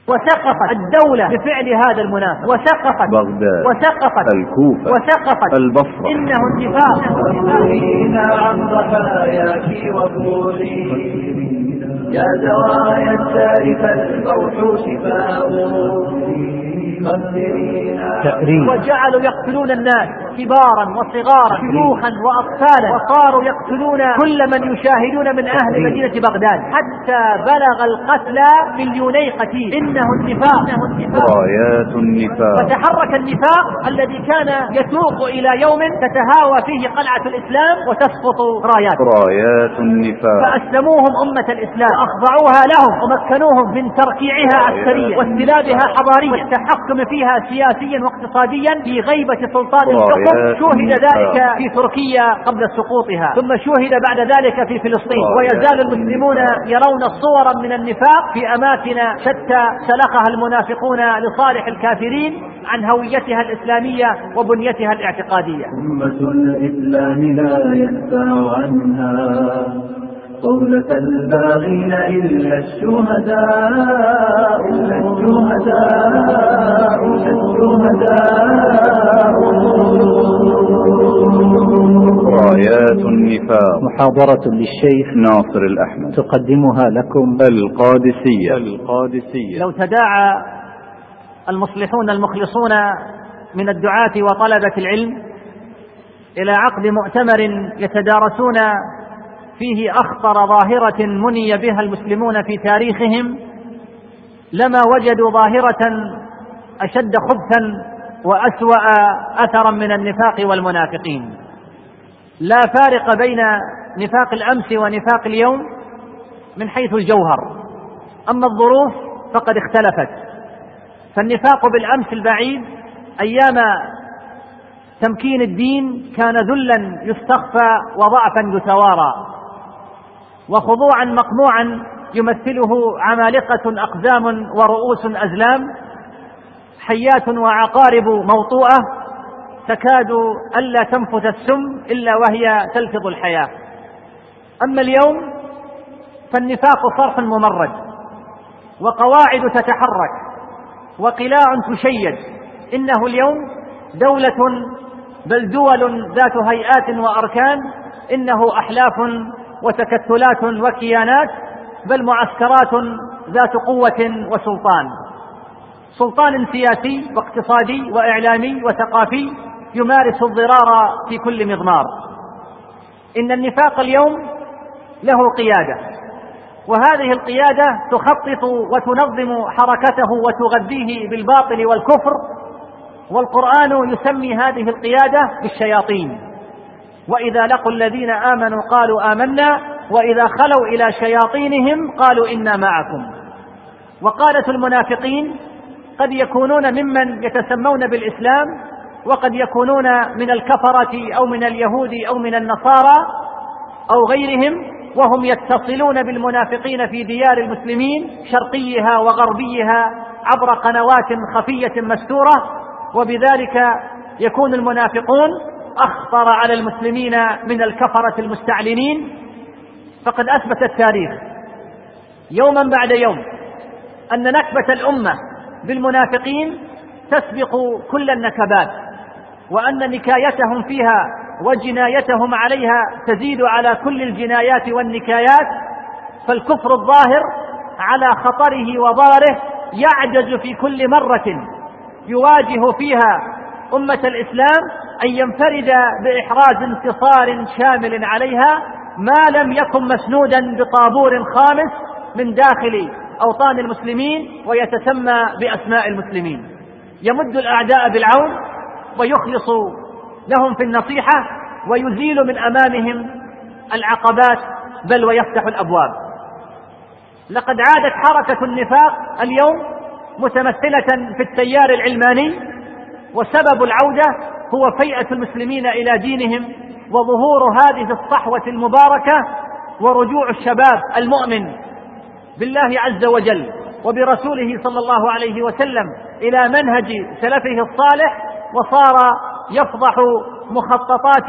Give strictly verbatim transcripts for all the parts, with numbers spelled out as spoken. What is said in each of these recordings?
وسقطت الدولة بفعل هذا المنافق، وسقطت بغداد، وسقطت الكوفة، وسقطت البصرة. إنه النفاق. عن ضحاياك وقولي يا زوايا التاريخ الفوح شفاء. وجعلوا يقتلون الناس كبارا وصغارا شيوخا وأطفالا، وصاروا يقتلون كل من يشاهدون من أهل مدينة بغداد، حتى بلغ القتلى مليوني قتيل. إنه النفاق، إنه النفاق، رايات النفاق. فتحرك النفاق الذي كان يسوق إلى يوم تتهاوى فيه قلعة الإسلام وتسقط رايات رايات النفاق. فأسلموهم أمة الإسلام وأخضعوها لهم ومكنوهم من تركيعها عسكريا واستلابها حضاريا والتحكم فيها سياسيا واقتصاديا في غيبة سلطان الحكم. شوهد ذلك في تركيا قبل سقوطها، ثم شوهد بعد ذلك في فلسطين، ويزال المسلمون يرون صورا من النفاق في أماكن شتى سلخها المنافقون لصالح الكافرين عن هويتها الإسلامية وبنيتها الاعتقادية. أمة الإسلام لا يدفع عنها قولة الباغين إلا الشهداء، إلا الشهداء، الشهداء. رايات النفاق. محاضرة للشيخ ناصر الأحمد تقدمها لكم القادسية. القادسية. لو تداعى المصلحون المخلصون من الدعاة وطلبة العلم إلى عقد مؤتمر يتدارسون فيه أخطر ظاهرة مني بها المسلمون في تاريخهم، لما وجدوا ظاهرة أشد خبثا وأسوأ أثرا من النفاق والمنافقين. لا فارق بين نفاق الأمس ونفاق اليوم من حيث الجوهر، أما الظروف فقد اختلفت. فالنفاق بالأمس البعيد أيام تمكين الدين كان ذلا يستخفى وضعفا يتوارى، وخضوعا مقموعا يمثله عمالقة أقزام ورؤوس أزلام، حيات وعقارب موطوءة تكاد ألا تنفث السم إلا وهي تلفظ الحياة. أما اليوم فالنفاق صرح ممرد، وقواعد تتحرك، وقلاع تشيد. إنه اليوم دولة بل دول ذات هيئات وأركان، إنه أحلاف وتكتلات وكيانات، بل معسكرات ذات قوة وسلطان، سلطان سياسي واقتصادي وإعلامي وثقافي يمارس الضرار في كل مضمار. إن النفاق اليوم له قيادة، وهذه القيادة تخطط وتنظم حركته وتغذيه بالباطل والكفر، والقرآن يسمي هذه القيادة بالشياطين. وإذا لقوا الذين آمنوا قالوا آمنا وإذا خلوا إلى شياطينهم قالوا إنا معكم. وقالة المنافقين قد يكونون ممن يتسمون بالإسلام، وقد يكونون من الكفرة أو من اليهود أو من النصارى أو غيرهم، وهم يتصلون بالمنافقين في ديار المسلمين شرقيها وغربيها عبر قنوات خفية مستورة، وبذلك يكون المنافقون أخطر على المسلمين من الكفرة المستعلنين. فقد أثبت التاريخ يوما بعد يوم أن نكبة الأمة بالمنافقين تسبق كل النكبات، وأن نكايتهم فيها وجنايتهم عليها تزيد على كل الجنايات والنكايات. فالكفر الظاهر على خطره وضرره يعجز في كل مرة يواجه فيها أمة الإسلام أن ينفرد بإحراز انتصار شامل عليها، ما لم يكن مسنودا بطابور خامس من داخل أوطان المسلمين ويتسمى بأسماء المسلمين. يمد الأعداء بالعون ويخلص لهم في النصيحة ويزيل من أمامهم العقبات بل ويفتح الأبواب. لقد عادت حركة النفاق اليوم متمثلة في التيار العلماني، وسبب العودة هو فيئة المسلمين إلى دينهم وظهور هذه الصحوة المباركة ورجوع الشباب المؤمن بالله عز وجل وبرسوله صلى الله عليه وسلم إلى منهج سلفه الصالح، وصار يفضح مخططات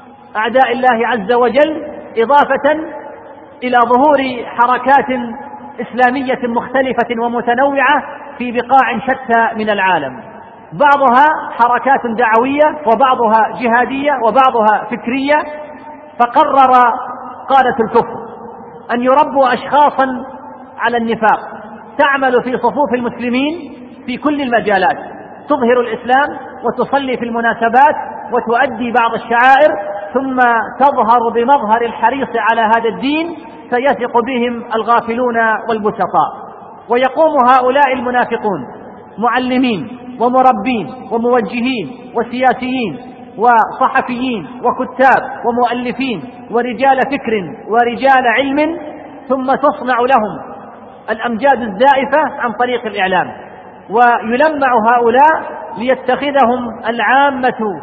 أعداء الله عز وجل، إضافة إلى ظهور حركات إسلامية مختلفة ومتنوعة في بقاع شتى من العالم، بعضها حركات دعوية وبعضها جهادية وبعضها فكرية. فقرر قادة الكفر أن يربوا أشخاصا على النفاق تعمل في صفوف المسلمين في كل المجالات، تظهر الإسلام وتصلي في المناسبات وتؤدي بعض الشعائر، ثم تظهر بمظهر الحريص على هذا الدين فيثق بهم الغافلون والبسطاء. ويقوم هؤلاء المنافقون معلمين ومربين وموجهين وسياسيين وصحفيين وكتاب ومؤلفين ورجال فكر ورجال علم، ثم تصنع لهم الأمجاد الزائفة عن طريق الإعلام، ويلمع هؤلاء ليتخذهم العامة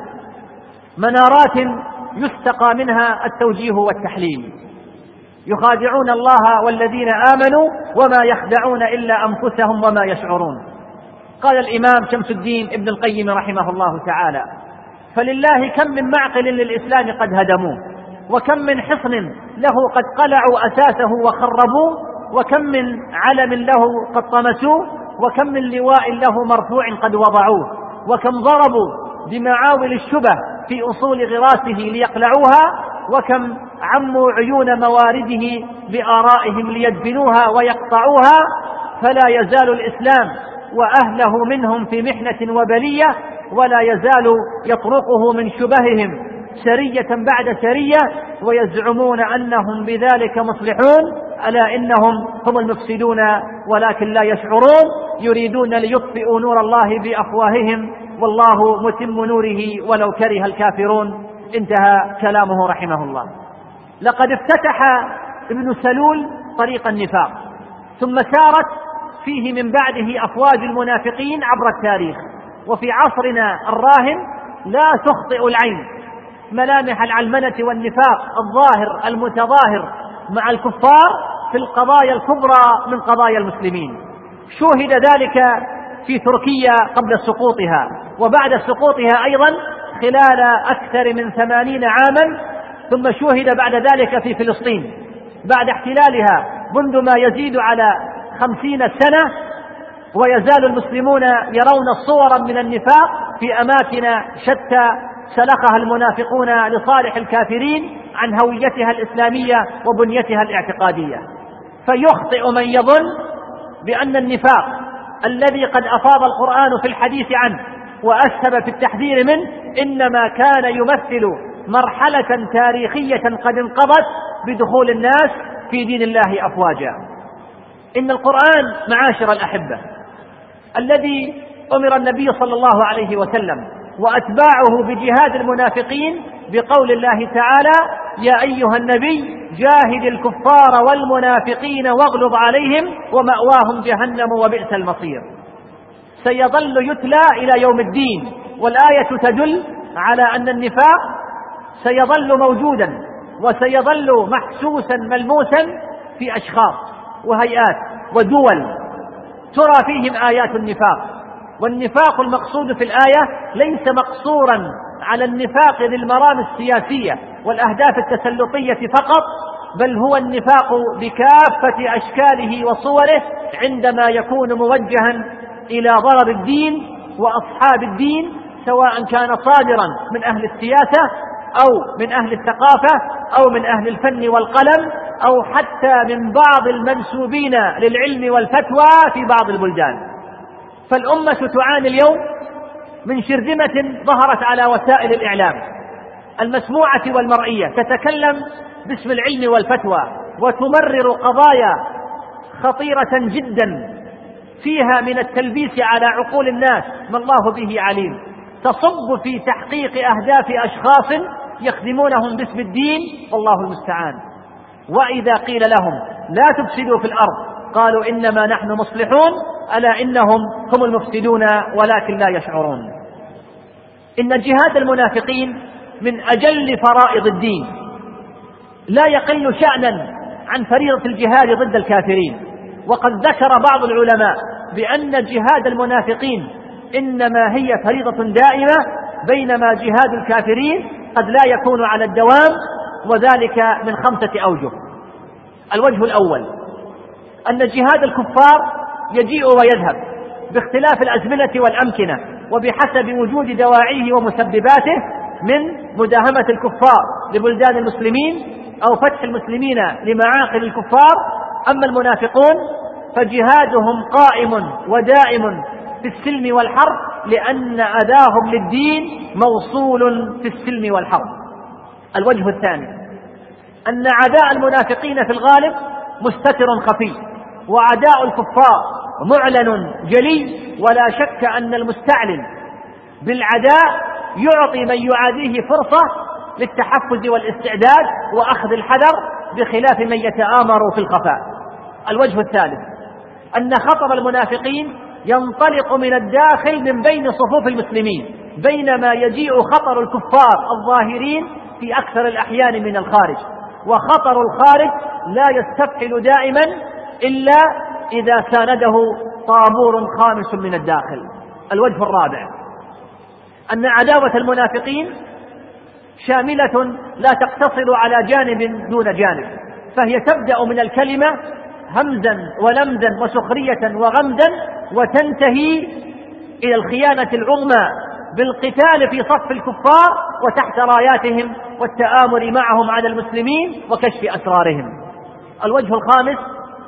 منارات يستقى منها التوجيه والتحليل. يخادعون الله والذين آمنوا وما يخدعون إلا أنفسهم وما يشعرون. قال الإمام شمس الدين ابن القيم رحمه الله تعالى: فلله كم من معقل للإسلام قد هدموه، وكم من حصن له قد قلعوا أساسه وخربوه، وكم من علم له قد طمسوه، وكم من لواء له مرفوع قد وضعوه، وكم ضربوا بمعاول الشبه في أصول غراسه ليقلعوها، وكم عموا عيون موارده بآرائهم ليدفنوها ويقطعوها. فلا يزال الإسلام وأهله منهم في محنة وبلية، ولا يزال يطرقه من شبههم سرية بعد سرية، ويزعمون أنهم بذلك مصلحون، ألا إنهم هم المفسدون ولكن لا يشعرون، يريدون ليطفئوا نور الله بأفواههم والله متم نوره ولو كره الكافرون. انتهى كلامه رحمه الله. لقد افتتح ابن سلول طريق النفاق، ثم سارت فيه من بعده أفواج المنافقين عبر التاريخ. وفي عصرنا الراهن لا تخطئ العين ملامح العلمنة والنفاق الظاهر المتظاهر مع الكفار في القضايا الكبرى من قضايا المسلمين. شوهد ذلك في تركيا قبل سقوطها، وبعد سقوطها أيضا خلال أكثر من ثمانين عاما، ثم شوهد بعد ذلك في فلسطين بعد احتلالها منذ ما يزيد على خمسين سنة، ويزال المسلمون يرون صورا من النفاق في أماكن شتى سلخها المنافقون لصالح الكافرين عن هويتها الإسلامية وبنيتها الاعتقادية. فيخطئ من يظن بأن النفاق الذي قد أفاض القرآن في الحديث عنه وأسهب في التحذير منه إنما كان يمثل مرحلة تاريخية قد انقضت بدخول الناس في دين الله أفواجا. إن القرآن معاشر الأحبة الذي أمر النبي صلى الله عليه وسلم وأتباعه بجهاد المنافقين بقول الله تعالى: يا أيها النبي جاهد الكفار والمنافقين واغلظ عليهم ومأواهم جهنم وبئس المصير. سيظل يتلى إلى يوم الدين، والآية تدل على أن النفاق سيظل موجودا وسيظل محسوسا ملموسا في أشخاص وهيئات ودول ترى فيهم آيات النفاق. والنفاق المقصود في الآية ليس مقصورا على النفاق ذي المرام السياسية والأهداف التسلطية فقط، بل هو النفاق بكافة أشكاله وصوره عندما يكون موجها إلى ضرر الدين وأصحاب الدين، سواء كان صادرا من أهل السياسة أو من أهل الثقافة أو من أهل الفن والقلم أو حتى من بعض المنسوبين للعلم والفتوى في بعض البلدان. فالأمة تعاني اليوم من شرذمة ظهرت على وسائل الإعلام المسموعة والمرئية، تتكلم باسم العلم والفتوى وتمرر قضايا خطيرة جدا فيها من التلبيس على عقول الناس ما الله به عليم، تصب في تحقيق أهداف أشخاص يخدمونهم باسم الدين والله المستعان. وإذا قيل لهم لا تفسدوا في الأرض قالوا إنما نحن مصلحون، ألا إنهم هم المفسدون ولكن لا يشعرون. إن جهاد المنافقين من أجل فرائض الدين، لا يقل شأنا عن فريضة الجهاد ضد الكافرين. وقد ذكر بعض العلماء بأن جهاد المنافقين إنما هي فريضة دائمة، بينما جهاد الكافرين قد لا يكون على الدوام، وذلك من خمسة أوجه. الوجه الأول أن جهاد الكفار يجيء ويذهب باختلاف الأزمنة والأمكنة وبحسب وجود دواعيه ومسبباته من مداهمة الكفار لبلدان المسلمين أو فتح المسلمين لمعاقل الكفار. أما المنافقون فجهادهم قائم ودائم في السلم والحرب، لأن أذاهم للدين موصول في السلم والحرب. الوجه الثاني أن عداء المنافقين في الغالب مستتر خفي، وعداء الكفار معلن جلي، ولا شك أن المستعلن بالعداء يعطي من يعاديه فرصة للتحفز والاستعداد وأخذ الحذر، بخلاف من يتآمر في الخفاء. الوجه الثالث أن خطر المنافقين ينطلق من الداخل من بين صفوف المسلمين، بينما يجيء خطر الكفار الظاهرين في أكثر الأحيان من الخارج، وخطر الخارج لا يستفحل دائما إلا إذا سانده طابور خامس من الداخل. الوجه الرابع أن عداوة المنافقين شاملة لا تقتصر على جانب دون جانب، فهي تبدأ من الكلمة همزا ولمزا وسخرية وغمزا، وتنتهي إلى الخيانة العظمى بالقتال في صف الكفار وتحت راياتهم والتآمر معهم على المسلمين وكشف أسرارهم. الوجه الخامس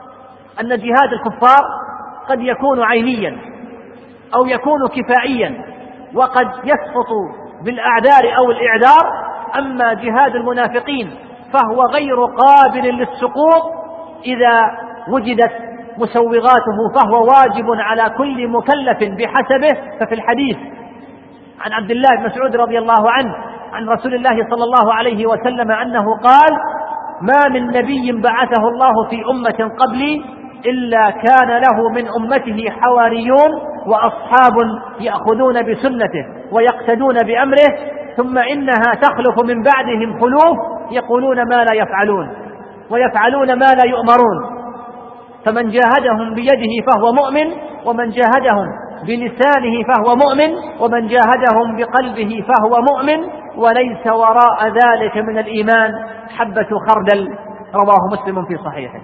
أن جهاد الكفار قد يكون عينيا أو يكون كفائيا، وقد يسقط بالأعذار أو الإعذار. أما جهاد المنافقين فهو غير قابل للسقوط إذا وجدت مسوغاته، فهو واجب على كل مكلف بحسبه. ففي الحديث عن عبد الله بن مسعود رضي الله عنه عن رسول الله صلى الله عليه وسلم أنه قال: ما من نبي بعثه الله في أمة قبلي إلا كان له من أمته حواريون وأصحاب يأخذون بسنته ويقتدون بأمره، ثم إنها تخلف من بعدهم خلوف يقولون ما لا يفعلون ويفعلون ما لا يؤمرون، فمن جاهدهم بيده فهو مؤمن، ومن جاهدهم بلسانه فهو مؤمن، ومن جاهدهم بقلبه فهو مؤمن، وليس وراء ذلك من الإيمان حبة خردل. رواه مسلم في صحيحه.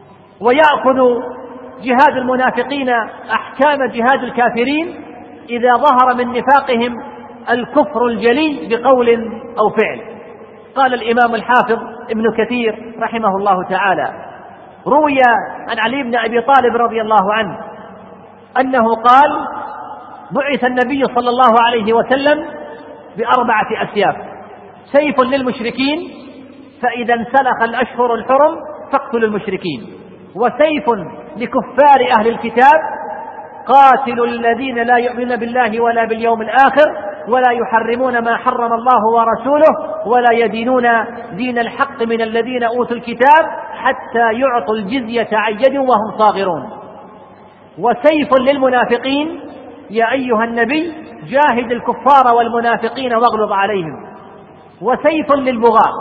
ويأخذ جهاد المنافقين أحكام جهاد الكافرين إذا ظهر من نفاقهم الكفر الجلي بقول أو فعل. قال الإمام الحافظ ابن كثير رحمه الله تعالى: روي عن علي بن أبي طالب رضي الله عنه أنه قال: بعث النبي صلى الله عليه وسلم بأربعة أسياف: سيف للمشركين فإذا انسلخ الأشهر الحرم فاقتلوا المشركين، وسيف لكفار أهل الكتاب قاتلوا الذين لا يؤمنون بالله ولا باليوم الآخر ولا يحرمون ما حرم الله ورسوله ولا يدينون دين الحق من الذين أوتوا الكتاب حتى يعطوا الجزية عن يد وهم صاغرون. وسيف للمنافقين: يا أيها النبي جاهد الكفار والمنافقين واغلظ عليهم. وسيف للبغاة: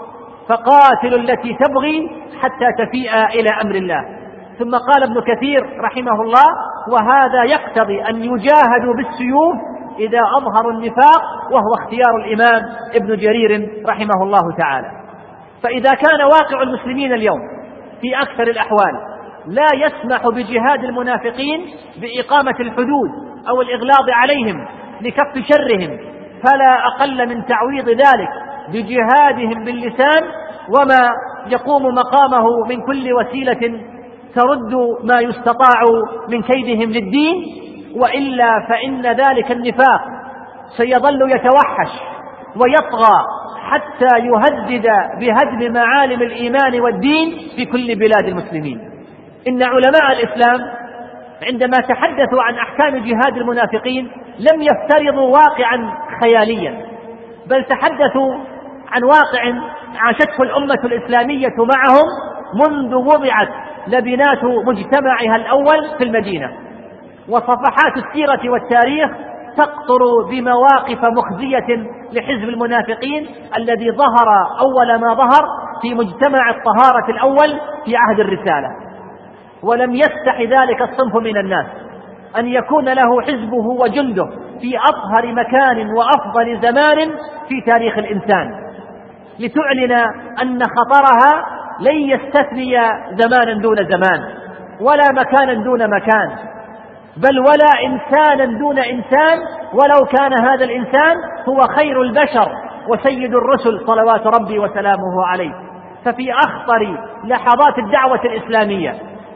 فقاتلوا التي تبغي حتى تفيء إلى أمر الله. ثم قال ابن كثير رحمه الله: وهذا يقتضي أن يجاهدوا بالسيوف إذا أظهروا النفاق، وهو اختيار الإمام ابن جرير رحمه الله تعالى. فإذا كان واقع المسلمين اليوم في أكثر الأحوال لا يسمح بجهاد المنافقين بإقامة الحدود أو الإغلاظ عليهم لكف شرهم، فلا أقل من تعويض ذلك بجهادهم باللسان، وما يقوم مقامه من كل وسيلة ترد ما يستطاع من كيدهم للدين، وإلا فإن ذلك النفاق سيظل يتوحش ويطغى حتى يهدد بهدم معالم الإيمان والدين في كل بلاد المسلمين. إن علماء الإسلام عندما تحدثوا عن أحكام جهاد المنافقين لم يفترضوا واقعا خياليا، بل تحدثوا عن واقع عاشته الأمة الإسلامية معهم منذ وضعت لبنات مجتمعها الأول في المدينة، وصفحات السيرة والتاريخ تقطر بمواقف مخزية لحزب المنافقين الذي ظهر أول ما ظهر في مجتمع الطهارة الأول في عهد الرسالة. ولم يستح ذلك الصنف من الناس أن يكون له حزبه وجنده في أطهر مكان وأفضل زمان في تاريخ الإنسان، لتعلن أن خطرها لن يستثني زمانا دون زمان، ولا مكانا دون مكان، بل ولا إنسانا دون إنسان، ولو كان هذا الإنسان هو خير البشر وسيد الرسل صلوات ربي وسلامه عليه. ففي أخطر لحظات الدعوة الإسلامية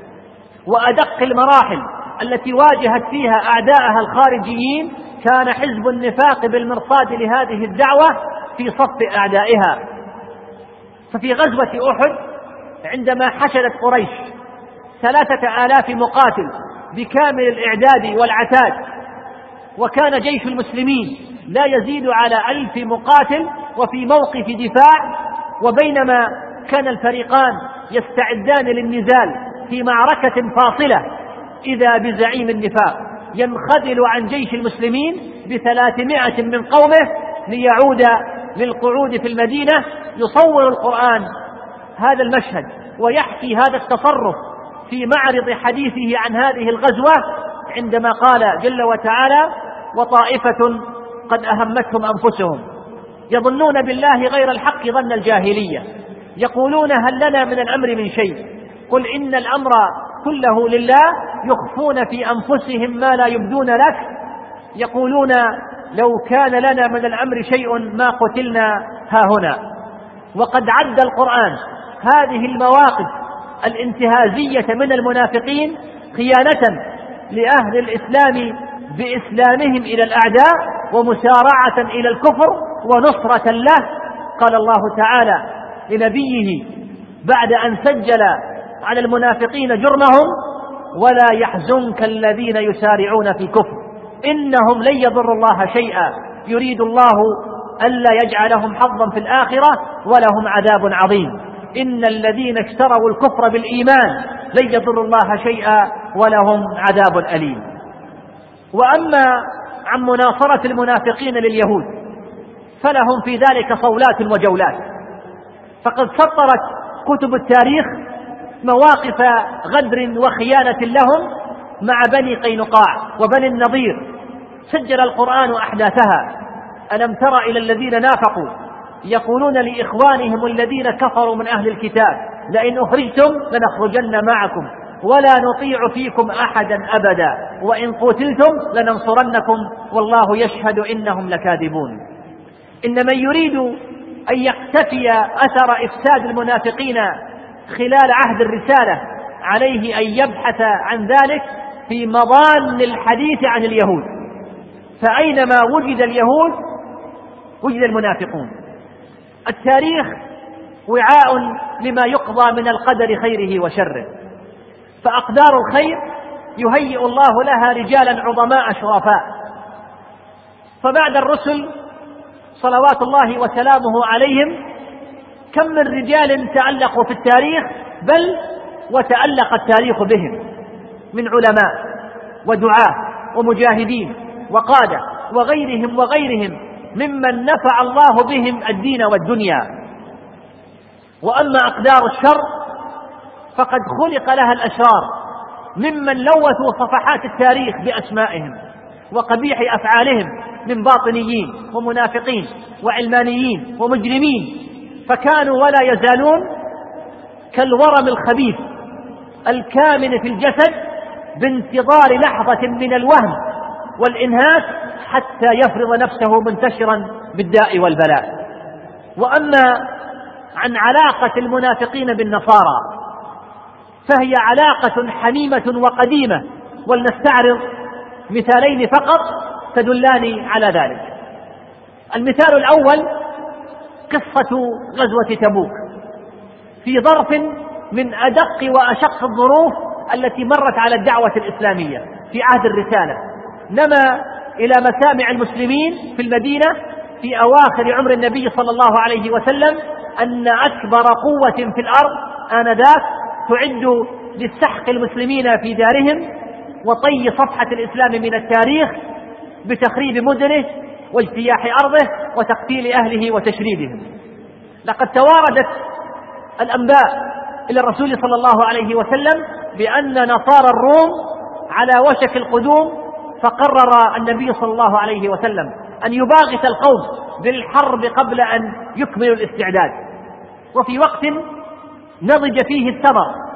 وأدق المراحل التي واجهت فيها أعداءها الخارجيين كان حزب النفاق بالمرصاد لهذه الدعوة في صف أعدائها. ففي غزوة أحد عندما حشدت قريش ثلاثة آلاف مقاتل بكامل الإعداد والعتاد، وكان جيش المسلمين لا يزيد على ألف مقاتل وفي موقف دفاع، وبينما كان الفريقان يستعدان للنزال في معركة فاصلة إذا بزعيم النفاق ينخذل عن جيش المسلمين بثلاثمائة من قومه ليعود للقعود في المدينة. يصور القرآن هذا المشهد ويحكي هذا التصرف في معرض حديثه عن هذه الغزوة عندما قال جل وتعالى: وطائفة قد أهمتهم أنفسهم يظنون بالله غير الحق ظن الجاهلية يقولون هل لنا من الأمر من شيء قل إن الأمر كله لله يخفون في أنفسهم ما لا يبدون لك يقولون لو كان لنا من الأمر شيء ما قتلنا هاهنا. وقد عد القرآن هذه المواقف الانتهازية من المنافقين خيانة لأهل الإسلام بإسلامهم إلى الأعداء ومسارعة إلى الكفر ونصرة له. قال الله تعالى لنبيه بعد أن سجل على المنافقين جرمهم: ولا يحزنك الذين يسارعون في الكفر إنهم لن يضروا الله شيئا يريد الله ألا يجعلهم حظا في الآخرة ولهم عذاب عظيم إن الذين اشتروا الكفر بالإيمان لن يضروا الله شيئا ولهم عذاب أليم. وأما عن مناصرة المنافقين لليهود فلهم في ذلك صولات وجولات، فقد سطرت كتب التاريخ مواقف غدر وخيانة لهم مع بني قينقاع وبني النضير، سجل القرآن أحداثها. ألم تر إلى الذين نافقوا يقولون لإخوانهم الذين كفروا من أهل الكتاب لئن أخرجتم لنخرجن معكم ولا نطيع فيكم أحدا أبدا وإن قتلتم لننصرنكم والله يشهد إنهم لكاذبون. إن من يريد أن يقتفي أثر إفساد المنافقين خلال عهد الرسالة عليه أن يبحث عن ذلك في مضان الحديث عن اليهود، فأينما وجد اليهود وجد المنافقون. التاريخ وعاء لما يقضى من القدر خيره وشره، فأقدار الخير يهيئ الله لها رجالا عظماء شرفاء. فبعد الرسل صلوات الله وسلامه عليهم كم من رجال تألقوا في التاريخ، بل وتألق التاريخ بهم من علماء ودعاة ومجاهدين وقادة وغيرهم وغيرهم ممن نفع الله بهم الدين والدنيا. وأما أقدار الشر فقد خلق لها الأشرار ممن لوثوا صفحات التاريخ بأسمائهم وقبيح أفعالهم من باطنيين ومنافقين وعلمانيين ومجرمين، فكانوا ولا يزالون كالورم الخبيث الكامن في الجسد بانتظار لحظة من الوهم والإنهاك حتى يفرض نفسه منتشرا بالداء والبلاء. وأما عن علاقة المنافقين بالنصارى فهي علاقة حميمة وقديمة، ولنستعرض مثالين فقط تدلان على ذلك. المثال الأول قصة غزوة تبوك في ظرف من أدق وأشق الظروف التي مرت على الدعوة الإسلامية في عهد الرسالة. نما إلى مسامع المسلمين في المدينة في أواخر عمر النبي صلى الله عليه وسلم أن أكبر قوة في الأرض آنذاك تعد لسحق المسلمين في دارهم وطي صفحة الإسلام من التاريخ بتخريب مدنه واجتياح أرضه وتقتيل أهله وتشريدهم. لقد تواردت الأنباء إلى الرسول صلى الله عليه وسلم بأن نصارى الروم على وشك القدوم، فقرر النبي صلى الله عليه وسلم أن يباغت القوم بالحرب قبل أن يكملوا الاستعداد. وفي وقت نضج فيه الثمر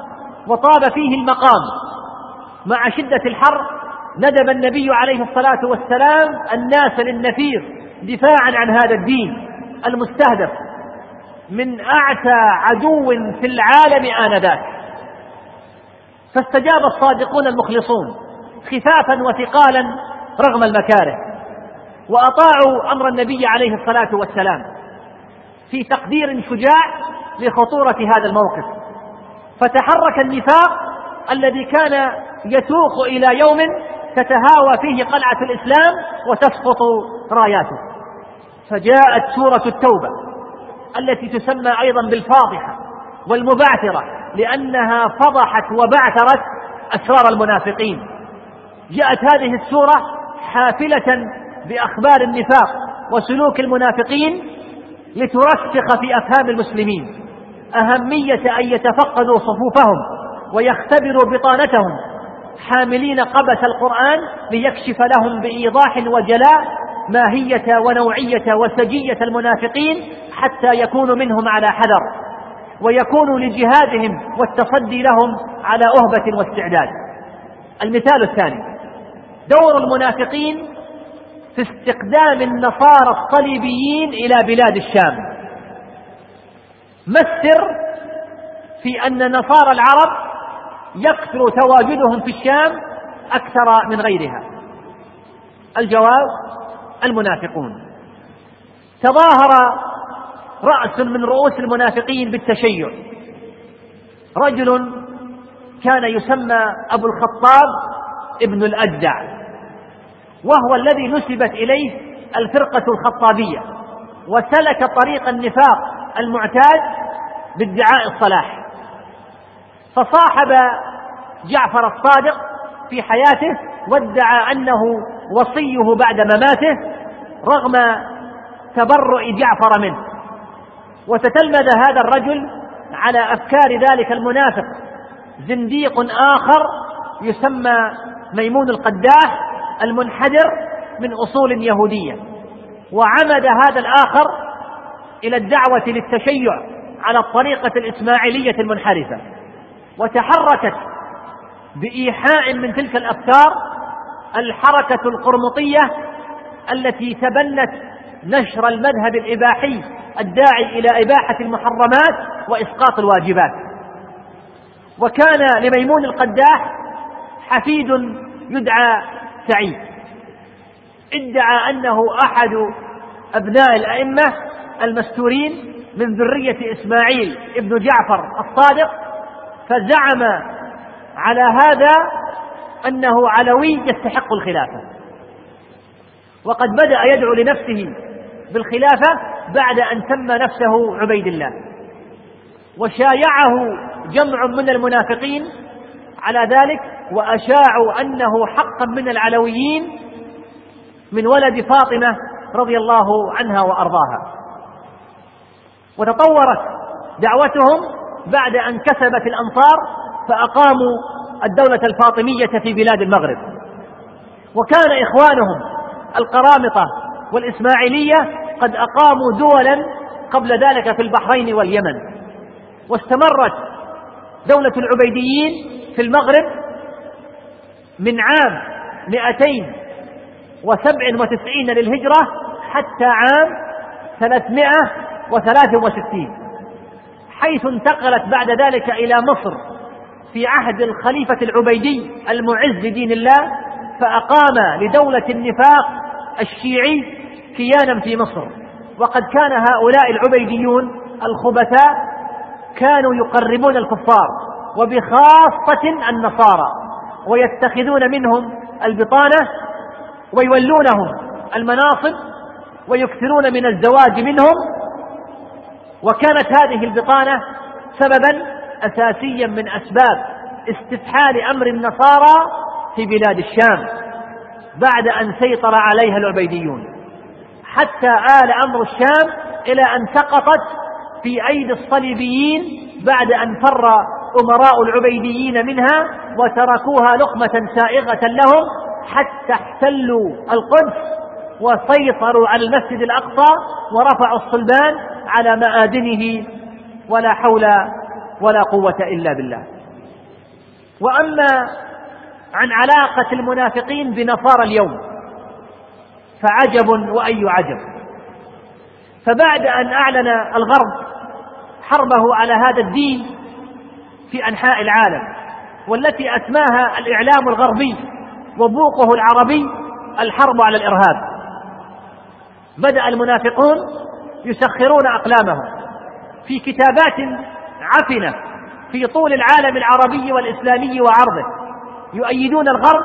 وطاب فيه المقام مع شدة الحر ندب النبي عليه الصلاة والسلام الناس للنفير دفاعا عن هذا الدين المستهدف من أعتى عدو في العالم آنذاك. فاستجاب الصادقون المخلصون خفافا وثقالا رغم المكاره، وأطاعوا أمر النبي عليه الصلاة والسلام في تقدير شجاع لخطورة هذا الموقف. فتحرك النفاق الذي كان يتوق إلى يوم تتهاوى فيه قلعة الإسلام وتسقط راياته. فجاءت سورة التوبة التي تسمى أيضا بالفاضحة والمبعثرة لأنها فضحت وبعثرت أسرار المنافقين. جاءت هذه السورة حافلة بأخبار النفاق وسلوك المنافقين لترسخ في أفهام المسلمين أهمية أن يتفقدوا صفوفهم ويختبروا بطانتهم حاملين قبس القرآن ليكشف لهم بإيضاح وجلاء ماهية ونوعية وسجية المنافقين حتى يكونوا منهم على حذر ويكونوا لجهادهم والتصدي لهم على أهبة واستعداد. المثال الثاني دور المنافقين في استقدام النصارى الصليبيين إلى بلاد الشام. ما السر في أن نصارى العرب يكثر تواجدهم في الشام أكثر من غيرها؟ الجواب المنافقون. تظاهر رأس من رؤوس المنافقين بالتشيع، رجل كان يسمى أبو الخطاب ابن الأجدع، وهو الذي نسبت إليه الفرقة الخطابية، وسلك طريق النفاق المعتاد بادعاء الصلاح. فصاحب جعفر الصادق في حياته وادعى أنه وصيه بعد مماته رغم تبرؤ جعفر منه. وتتلمذ هذا الرجل على أفكار ذلك المنافق زنديق آخر يسمى ميمون القداح المنحدر من أصول يهودية. وعمد هذا الآخر إلى الدعوة للتشيع على الطريقة الإسماعيلية المنحرفة، وتحركت بإيحاء من تلك الأفكار الحركة القرمطية التي تبنت نشر المذهب الإباحي الداعي إلى إباحة المحرمات وإسقاط الواجبات. وكان لميمون القداح حفيد يدعى سعيد، ادعى أنه أحد أبناء الأئمة المستورين من ذرية إسماعيل ابن جعفر الصادق، فزعم على هذا أنه علوي يستحق الخلافة. وقد بدأ يدعو لنفسه بالخلافة بعد أن سمى نفسه عبيد الله. وشايعه جمع من المنافقين على ذلك، وأشاعوا أنه حقا من العلويين من ولد فاطمة رضي الله عنها وأرضاها. وتطورت دعوتهم بعد أن كسبت الأنصار فأقاموا الدولة الفاطمية في بلاد المغرب. وكان إخوانهم القرامطة والإسماعيلية قد أقاموا دولا قبل ذلك في البحرين واليمن. واستمرت دولة العبيديين في المغرب من عام مئتين وسبع وتسعين للهجرة حتى عام ثلاثمائة وثلاثة وستين، حيث انتقلت بعد ذلك إلى مصر في عهد الخليفة العبيدي المعز دين الله، فأقام لدولة النفاق الشيعي كيانا في مصر. وقد كان هؤلاء العبيديون الخبثاء كانوا يقربون الكفار وبخاصة النصارى، ويتخذون منهم البطانة ويولونهم المناصب ويكثرون من الزواج منهم. وكانت هذه البطانة سببا أساسيا من أسباب استفحال أمر النصارى في بلاد الشام بعد أن سيطر عليها العبيديون، حتى آل أمر الشام إلى أن سقطت في أيدي الصليبيين بعد أن فر أمراء العبيديين منها وتركوها لقمة سائغة لهم حتى احتلوا القدس وسيطروا على المسجد الأقصى ورفعوا الصلبان على مآذنه، ولا حول ولا قوة إلا بالله. وأما عن علاقة المنافقين بنصارى اليوم فعجب وأي عجب. فبعد أن أعلن الغرب حربه على هذا الدين في أنحاء العالم، والتي أسماها الإعلام الغربي وبوقه العربي الحرب على الإرهاب، بدأ المنافقون يسخرون أقلامهم في كتابات عفنة في طول العالم العربي والإسلامي وعرضه، يؤيدون الغرب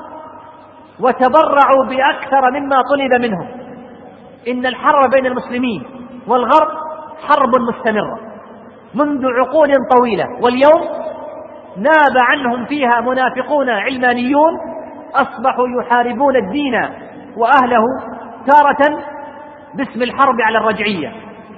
وتبرعوا بأكثر مما طلب منهم. إن الحرب بين المسلمين والغرب حرب مستمرة منذ عقود طويلة، واليوم ناب عنهم فيها منافقون علمانيون أصبحوا يحاربون الدين وأهله، تارة باسم الحرب على الرجعية،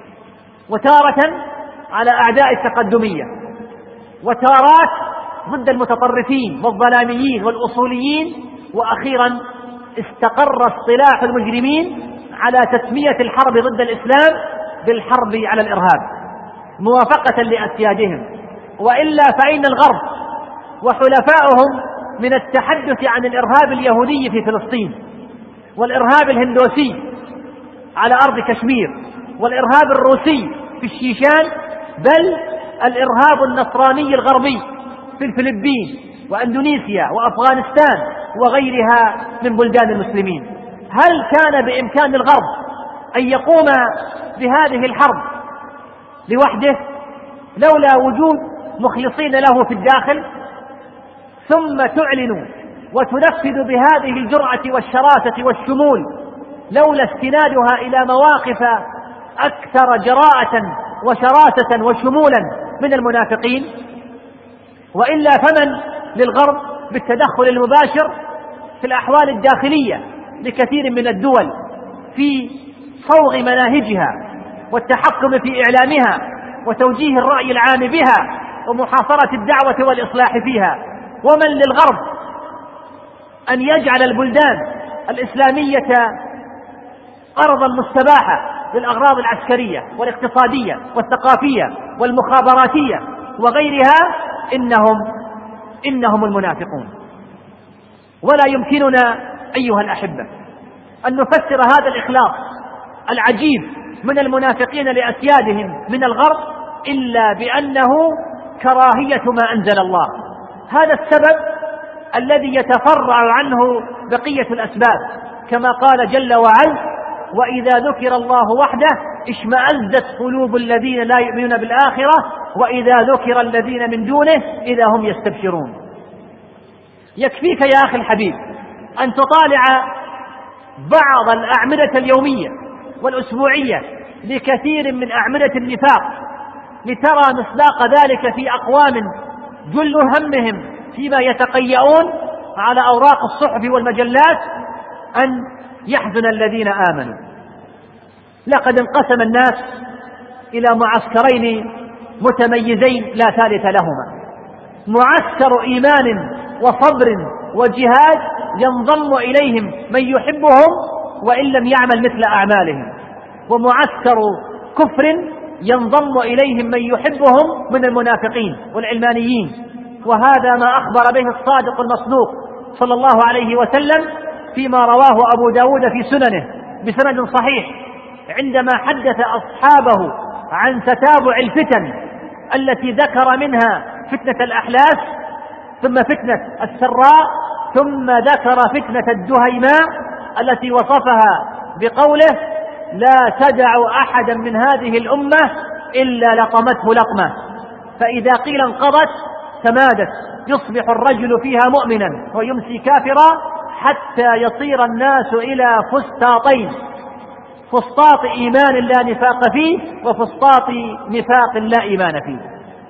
وتارة على أعداء التقدمية، وتارات ضد المتطرفين والظلاميين والأصوليين، وأخيرا استقر اصطلاح المجرمين على تسمية الحرب ضد الإسلام بالحرب على الإرهاب موافقة لأسيادهم. وإلا فإن الغرب وحلفائهم من التحدث عن الإرهاب اليهودي في فلسطين، والإرهاب الهندوسي على أرض كشمير، والإرهاب الروسي في الشيشان، بل الإرهاب النصراني الغربي في الفلبين وأندونيسيا وأفغانستان وغيرها من بلدان المسلمين. هل كان بإمكان الغرب أن يقوم بهذه الحرب لوحده لولا وجود مخلصين له في الداخل، ثم تعلن وتنفذ بهذه الجرأة والشراسة والشمول لولا استنادها إلى مواقف أكثر جراءة وشراسة وشمولا من المنافقين؟ وإلا فمن للغرب بالتدخل المباشر في الأحوال الداخلية لكثير من الدول في صوغ مناهجها والتحكم في إعلامها وتوجيه الرأي العام بها ومحاصرة الدعوة والإصلاح فيها؟ ومن للغرب أن يجعل البلدان الإسلامية أرضا مستباحة للأغراض العسكرية والاقتصادية والثقافية والمخابراتية وغيرها؟ إنهم إنهم المنافقون. ولا يمكننا أيها الأحبة أن نفسر هذا الإخلاص العجيب من المنافقين لأسيادهم من الغرب إلا بأنه كراهية ما أنزل الله. هذا السبب الذي يتفرع عنه بقية الأسباب، كما قال جل وعلا: وإذا ذكر الله وحده اشمأزت قلوب الذين لا يؤمنون بالآخرة وإذا ذكر الذين من دونه إذا هم يستبشرون. يكفيك يا أخي الحبيب أن تطالع بعض الأعمدة اليومية والأسبوعية لكثير من أعمدة النفاق لترى مصداق ذلك في أقوام جل همهم فيما يتقيؤون على أوراق الصحف والمجلات أن يحزن الذين آمنوا. لقد انقسم الناس إلى معسكرين متميزين لا ثالث لهما: معسكر إيمان وصبر وجهاد ينضم إليهم من يحبهم وإن لم يعمل مثل أعمالهم، ومعسكر كفر ينضم إليهم من يحبهم من المنافقين والعلمانيين. وهذا ما أخبر به الصادق المصدوق صلى الله عليه وسلم فيما رواه أبو داود في سننه بسند صحيح، عندما حدث أصحابه عن تتابع الفتن التي ذكر منها فتنة الأحلاس، ثم فتنة السراء، ثم ذكر فتنة الدهيماء التي وصفها بقوله: لا تدع أحدا من هذه الأمة إلا لطمته لطمة، فإذا قيل انقضت تمادت، يصبح الرجل فيها مؤمنا ويمسي كافرا حتى يصير الناس إلى فسطاطين: فسطاط إيمان لا نفاق فيه، وفسطاط نفاق لا إيمان فيه.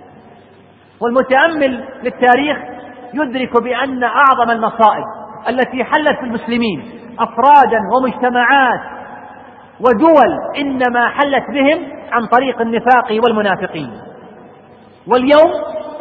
والمتأمل للتاريخ يدرك بأن أعظم المصائب التي حلت في المسلمين أفرادا ومجتمعات ودول إنما حلت بهم عن طريق النفاق والمنافقين. واليوم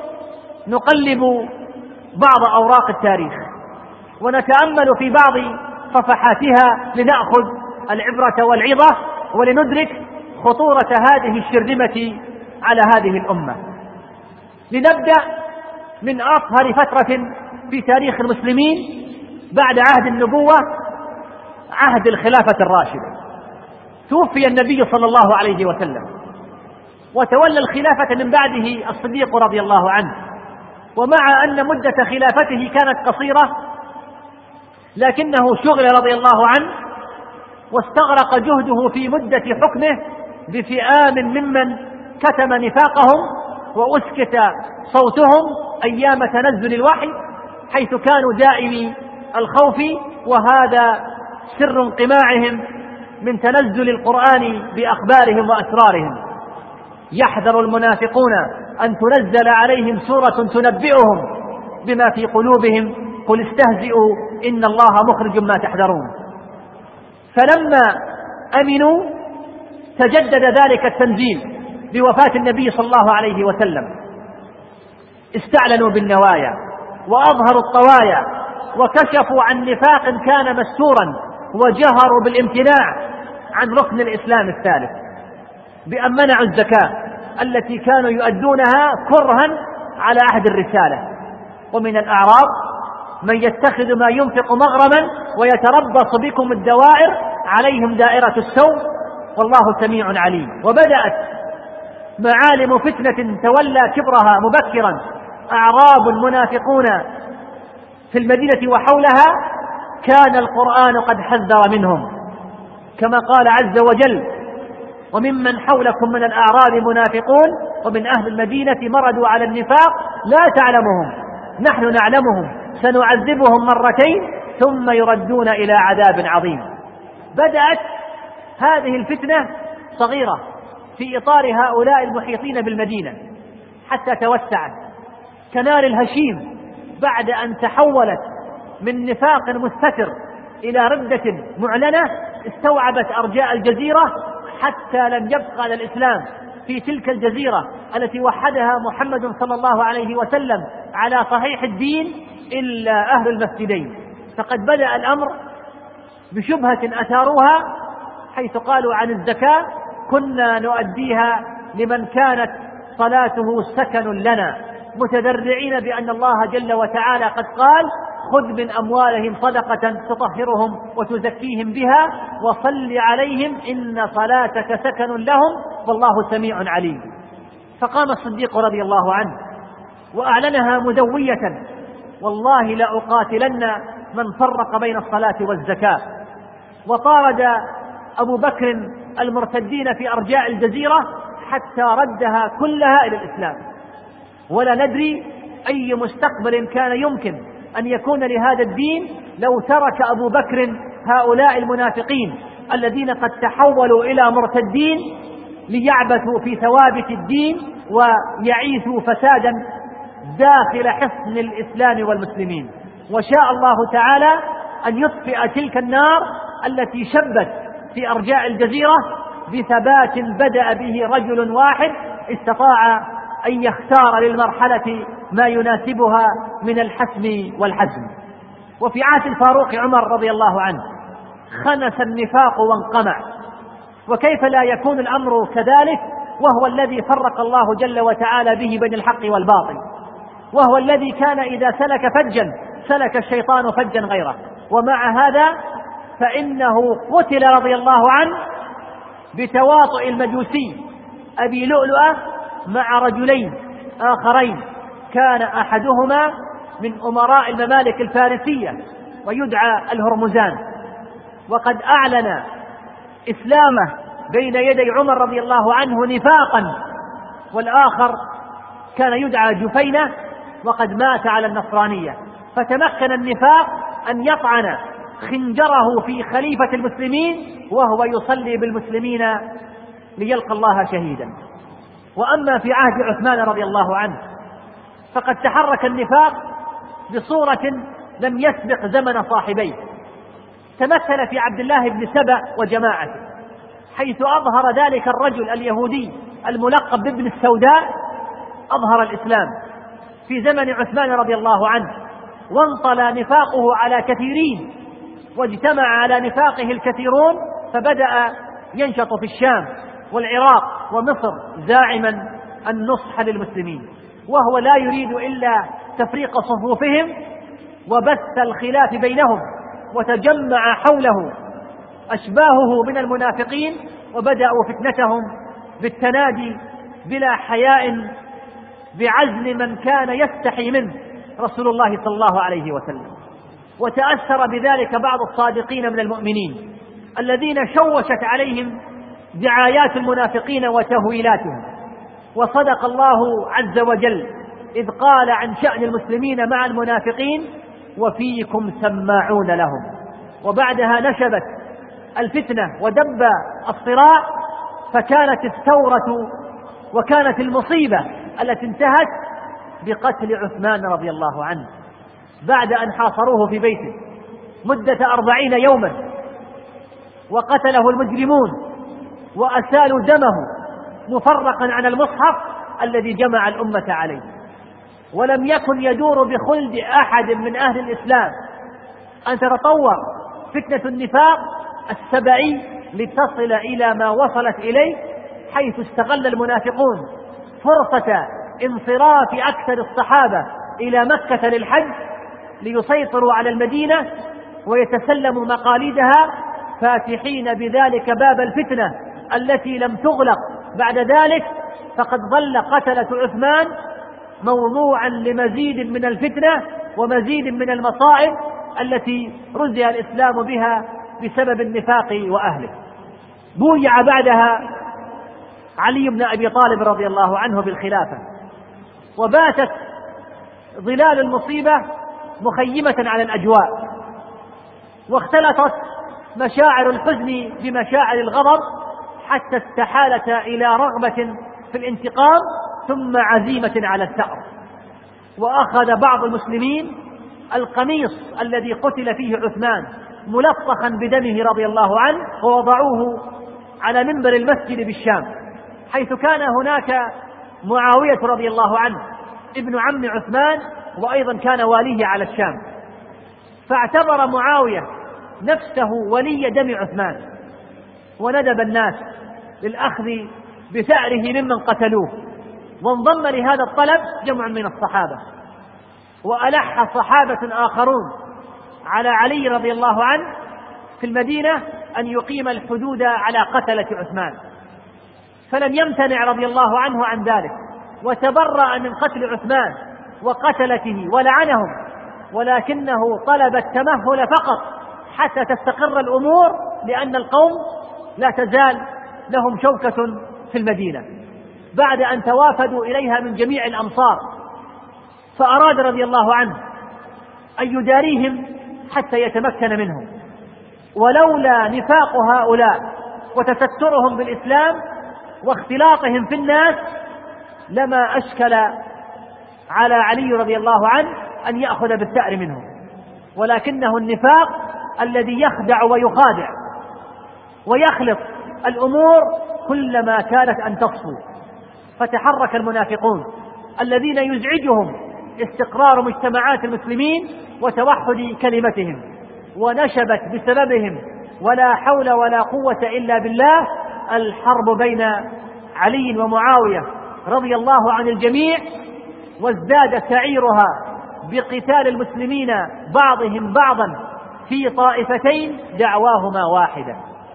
نقلب بعض أوراق التاريخ ونتأمل في بعض صفحاتها لنأخذ العبرة والعظة ولندرك خطورة هذه الشرذمة على هذه الأمة. لنبدأ من أطهر فترة في تاريخ المسلمين بعد عهد النبوة، عهد الخلافة الراشدة. توفي النبي صلى الله عليه وسلم، وتولى الخلافة من بعده الصديق رضي الله عنه. ومع أن مدة خلافته كانت قصيرة، لكنه شغل رضي الله عنه واستغرق جهده في مدة حكمه بفئام ممن كتم نفاقهم وأسكت صوتهم أيام تنزل الوحي، حيث كانوا دائمي الخوف، وهذا سر انقماعهم من تنزل القرآن بأخبارهم وأسرارهم. يحذر المنافقون أن تنزل عليهم سورة تنبئهم بما في قلوبهم، قل استهزئوا إن الله مخرج ما تحذرون. فلما أمنوا تجدد ذلك التنزيل بوفاة النبي صلى الله عليه وسلم، استعلنوا بالنوايا وأظهروا الطوايا وكشفوا عن نفاق كان مستورا، وجهروا بالامتناع عن ركن الإسلام الثالث، بأن منعوا الزكاة التي كانوا يؤدونها كرها على عهد الرسالة. ومن الأعراب من يتخذ ما ينفق مغرما ويتربص بكم الدوائر عليهم دائرة السوء والله سميع عليم. وبدأت معالم فتنة تولى كبرها مبكرا أعراب منافقون في المدينة وحولها، كان القرآن قد حذر منهم، كما قال عز وجل: وممن حولكم من الأعراب منافقون ومن أهل المدينة مردوا على النفاق لا تعلمهم نحن نعلمهم سنعذبهم مرتين ثم يردون إلى عذاب عظيم. بدأت هذه الفتنة صغيرة في إطار هؤلاء المحيطين بالمدينة، حتى توسعت كنار الهشيم بعد أن تحولت من نفاق مستتر إلى ردة معلنة استوعبت أرجاء الجزيرة، حتى لم يبقى للإسلام في تلك الجزيرة التي وحدها محمد صلى الله عليه وسلم على صحيح الدين إلا أهل المسجدين. فقد بدأ الأمر بشبهة أثاروها، حيث قالوا عن الزكاة: كنا نؤديها لمن كانت صلاته سكن لنا، متذرعين بأن الله جل وتعالى قد قال: خذ من أموالهم صدقة تطهرهم وتزكيهم بها وصل عليهم إن صلاتك سكن لهم والله سميع عليم. فقام الصديق رضي الله عنه وأعلنها مدوية: والله لأقاتلن من فرق بين الصلاة والزكاة. وطارد أبو بكر المرتدين في أرجاء الجزيرة حتى ردها كلها إلى الإسلام. ولا ندري أي مستقبل كان يمكن أن يكون لهذا الدين لو ترك أبو بكر هؤلاء المنافقين الذين قد تحولوا إلى مرتدين ليعبثوا في ثوابت الدين ويعيثوا فسادا داخل حصن الإسلام والمسلمين. وشاء الله تعالى أن يطفئ تلك النار التي شبت في أرجاء الجزيرة بثبات بدأ به رجل واحد استطاع أن يختار للمرحلة ما يناسبها من الحسم والحزم. وفي عهد الفاروق عمر رضي الله عنه خنس النفاق وانقمع، وكيف لا يكون الأمر كذلك وهو الذي فرق الله جل وتعالى به بين الحق والباطل، وهو الذي كان إذا سلك فجا سلك الشيطان فجا غيره. ومع هذا فإنه قتل رضي الله عنه بتواطؤ المجوسي أبي لؤلؤة مع رجلين آخرين، كان أحدهما من أمراء الممالك الفارسية ويدعى الهرمزان، وقد أعلن إسلامه بين يدي عمر رضي الله عنه نفاقا، والآخر كان يدعى جفينة وقد مات على النصرانية. فتمكن النفاق أن يطعن خنجره في خليفة المسلمين وهو يصلي بالمسلمين ليلقى الله شهيدا. وأما في عهد عثمان رضي الله عنه فقد تحرك النفاق بصورة لم يسبق زمن صاحبيه. تمثل في عبد الله بن سبأ وجماعته، حيث أظهر ذلك الرجل اليهودي الملقب بابن السوداء أظهر الإسلام في زمن عثمان رضي الله عنه، وانطلى نفاقه على كثيرين واجتمع على نفاقه الكثيرون، فبدأ ينشط في الشام والعراق ومصر زاعما النصح للمسلمين، وهو لا يريد إلا تفريق صفوفهم وبث الخلاف بينهم، وتجمع حوله أشباهه من المنافقين وبدأوا فتنتهم بالتنادي بلا حياء بعزل من كان يستحي منه رسول الله صلى الله عليه وسلم. وتأثر بذلك بعض الصادقين من المؤمنين الذين شوشت عليهم دعايات المنافقين وتهويلاتهم. وصدق الله عز وجل إذ قال عن شأن المسلمين مع المنافقين: وفيكم سماعون لهم. وبعدها نشبت الفتنة ودب الصراع، فكانت الثورة وكانت المصيبة التي انتهت بقتل عثمان رضي الله عنه بعد أن حاصروه في بيته مدة أربعين يوما، وقتله المجرمون وأسالوا دمه مفرقا عن المصحف الذي جمع الأمة عليه. ولم يكن يدور بخلد أحد من أهل الإسلام أن تتطور فتنة النفاق السبعي لتصل إلى ما وصلت إليه، حيث استغل المنافقون فرصة انصراف أكثر الصحابة إلى مكة للحج ليسيطروا على المدينة ويتسلموا مقاليدها، فاتحين بذلك باب الفتنة التي لم تغلق بعد ذلك. فقد ظل قتلة عثمان موضوعا لمزيد من الفتنة ومزيد من المصائب التي رزي الإسلام بها بسبب النفاق وأهله. بويع بعدها علي بن أبي طالب رضي الله عنه بالخلافة، وباتت ظلال المصيبة مخيمة على الأجواء، واختلطت مشاعر الحزن بمشاعر الغضب حتى استحالت إلى رغبة في الانتقام ثم عزيمة على الثأر. وأخذ بعض المسلمين القميص الذي قتل فيه عثمان ملطخا بدمه رضي الله عنه ووضعوه على منبر المسجد بالشام، حيث كان هناك معاوية رضي الله عنه ابن عم عثمان، وأيضا كان واليه على الشام، فاعتبر معاوية نفسه ولي دم عثمان، وندب الناس للأخذ بثأره ممن قتلوه. وانضم لهذا الطلب جمع من الصحابة، وألح صحابة آخرون على علي رضي الله عنه في المدينة أن يقيم الحدود على قتلة عثمان، فلم يمتنع رضي الله عنه عن ذلك، وتبرأ من قتل عثمان وقتلته ولعنهم، ولكنه طلب التمهل فقط حتى تستقر الأمور، لأن القوم لا تزال لهم شوكة في المدينة بعد أن توافدوا إليها من جميع الأمصار. فأراد رضي الله عنه أن يداريهم حتى يتمكن منهم، ولولا نفاق هؤلاء وتسترهم بالإسلام واختلاطهم في الناس لما أشكل على علي رضي الله عنه أن يأخذ بالثأر منهم، ولكنه النفاق الذي يخدع ويخادع ويخلط الأمور كلما كانت أن تصفو. فتحرك المنافقون الذين يزعجهم استقرار مجتمعات المسلمين وتوحد كلمتهم، ونشبت بسببهم ولا حول ولا قوة إلا بالله الحرب بين علي ومعاوية رضي الله عن الجميع، وازداد سعيرها بقتال المسلمين بعضهم بعضا في طائفتين دعواهما واحدة.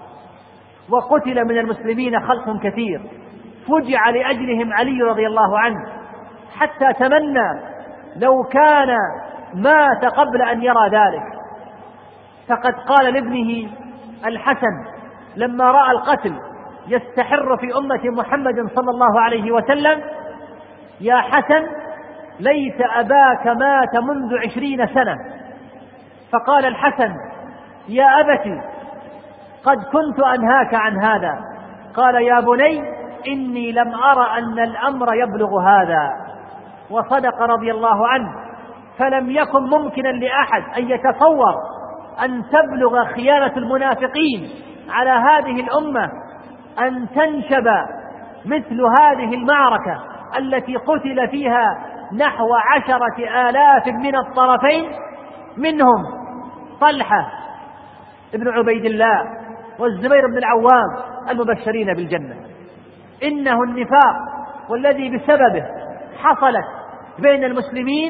وقتل من المسلمين خلق كثير فجع لأجلهم علي رضي الله عنه، حتى تمنى لو كان مات قبل أن يرى ذلك. فقد قال لابنه الحسن لما رأى القتل يستحر في أمة محمد صلى الله عليه وسلم: يا حسن ليس أباك مات منذ عشرين سنة. فقال الحسن: يا أبت قد كنت أنهاك عن هذا. قال: يا بني إني لم أرى أن الأمر يبلغ هذا. وصدق رضي الله عنه، فلم يكن ممكنا لأحد أن يتصور أن تبلغ خيانة المنافقين على هذه الأمة أن تنشب مثل هذه المعركة التي قتل فيها نحو عشرة آلاف من الطرفين، منهم طلحة ابن عبيد الله والزبير بن العوام المبشرين بالجنة. إنه النفاق والذي بسببه حصلت بين المسلمين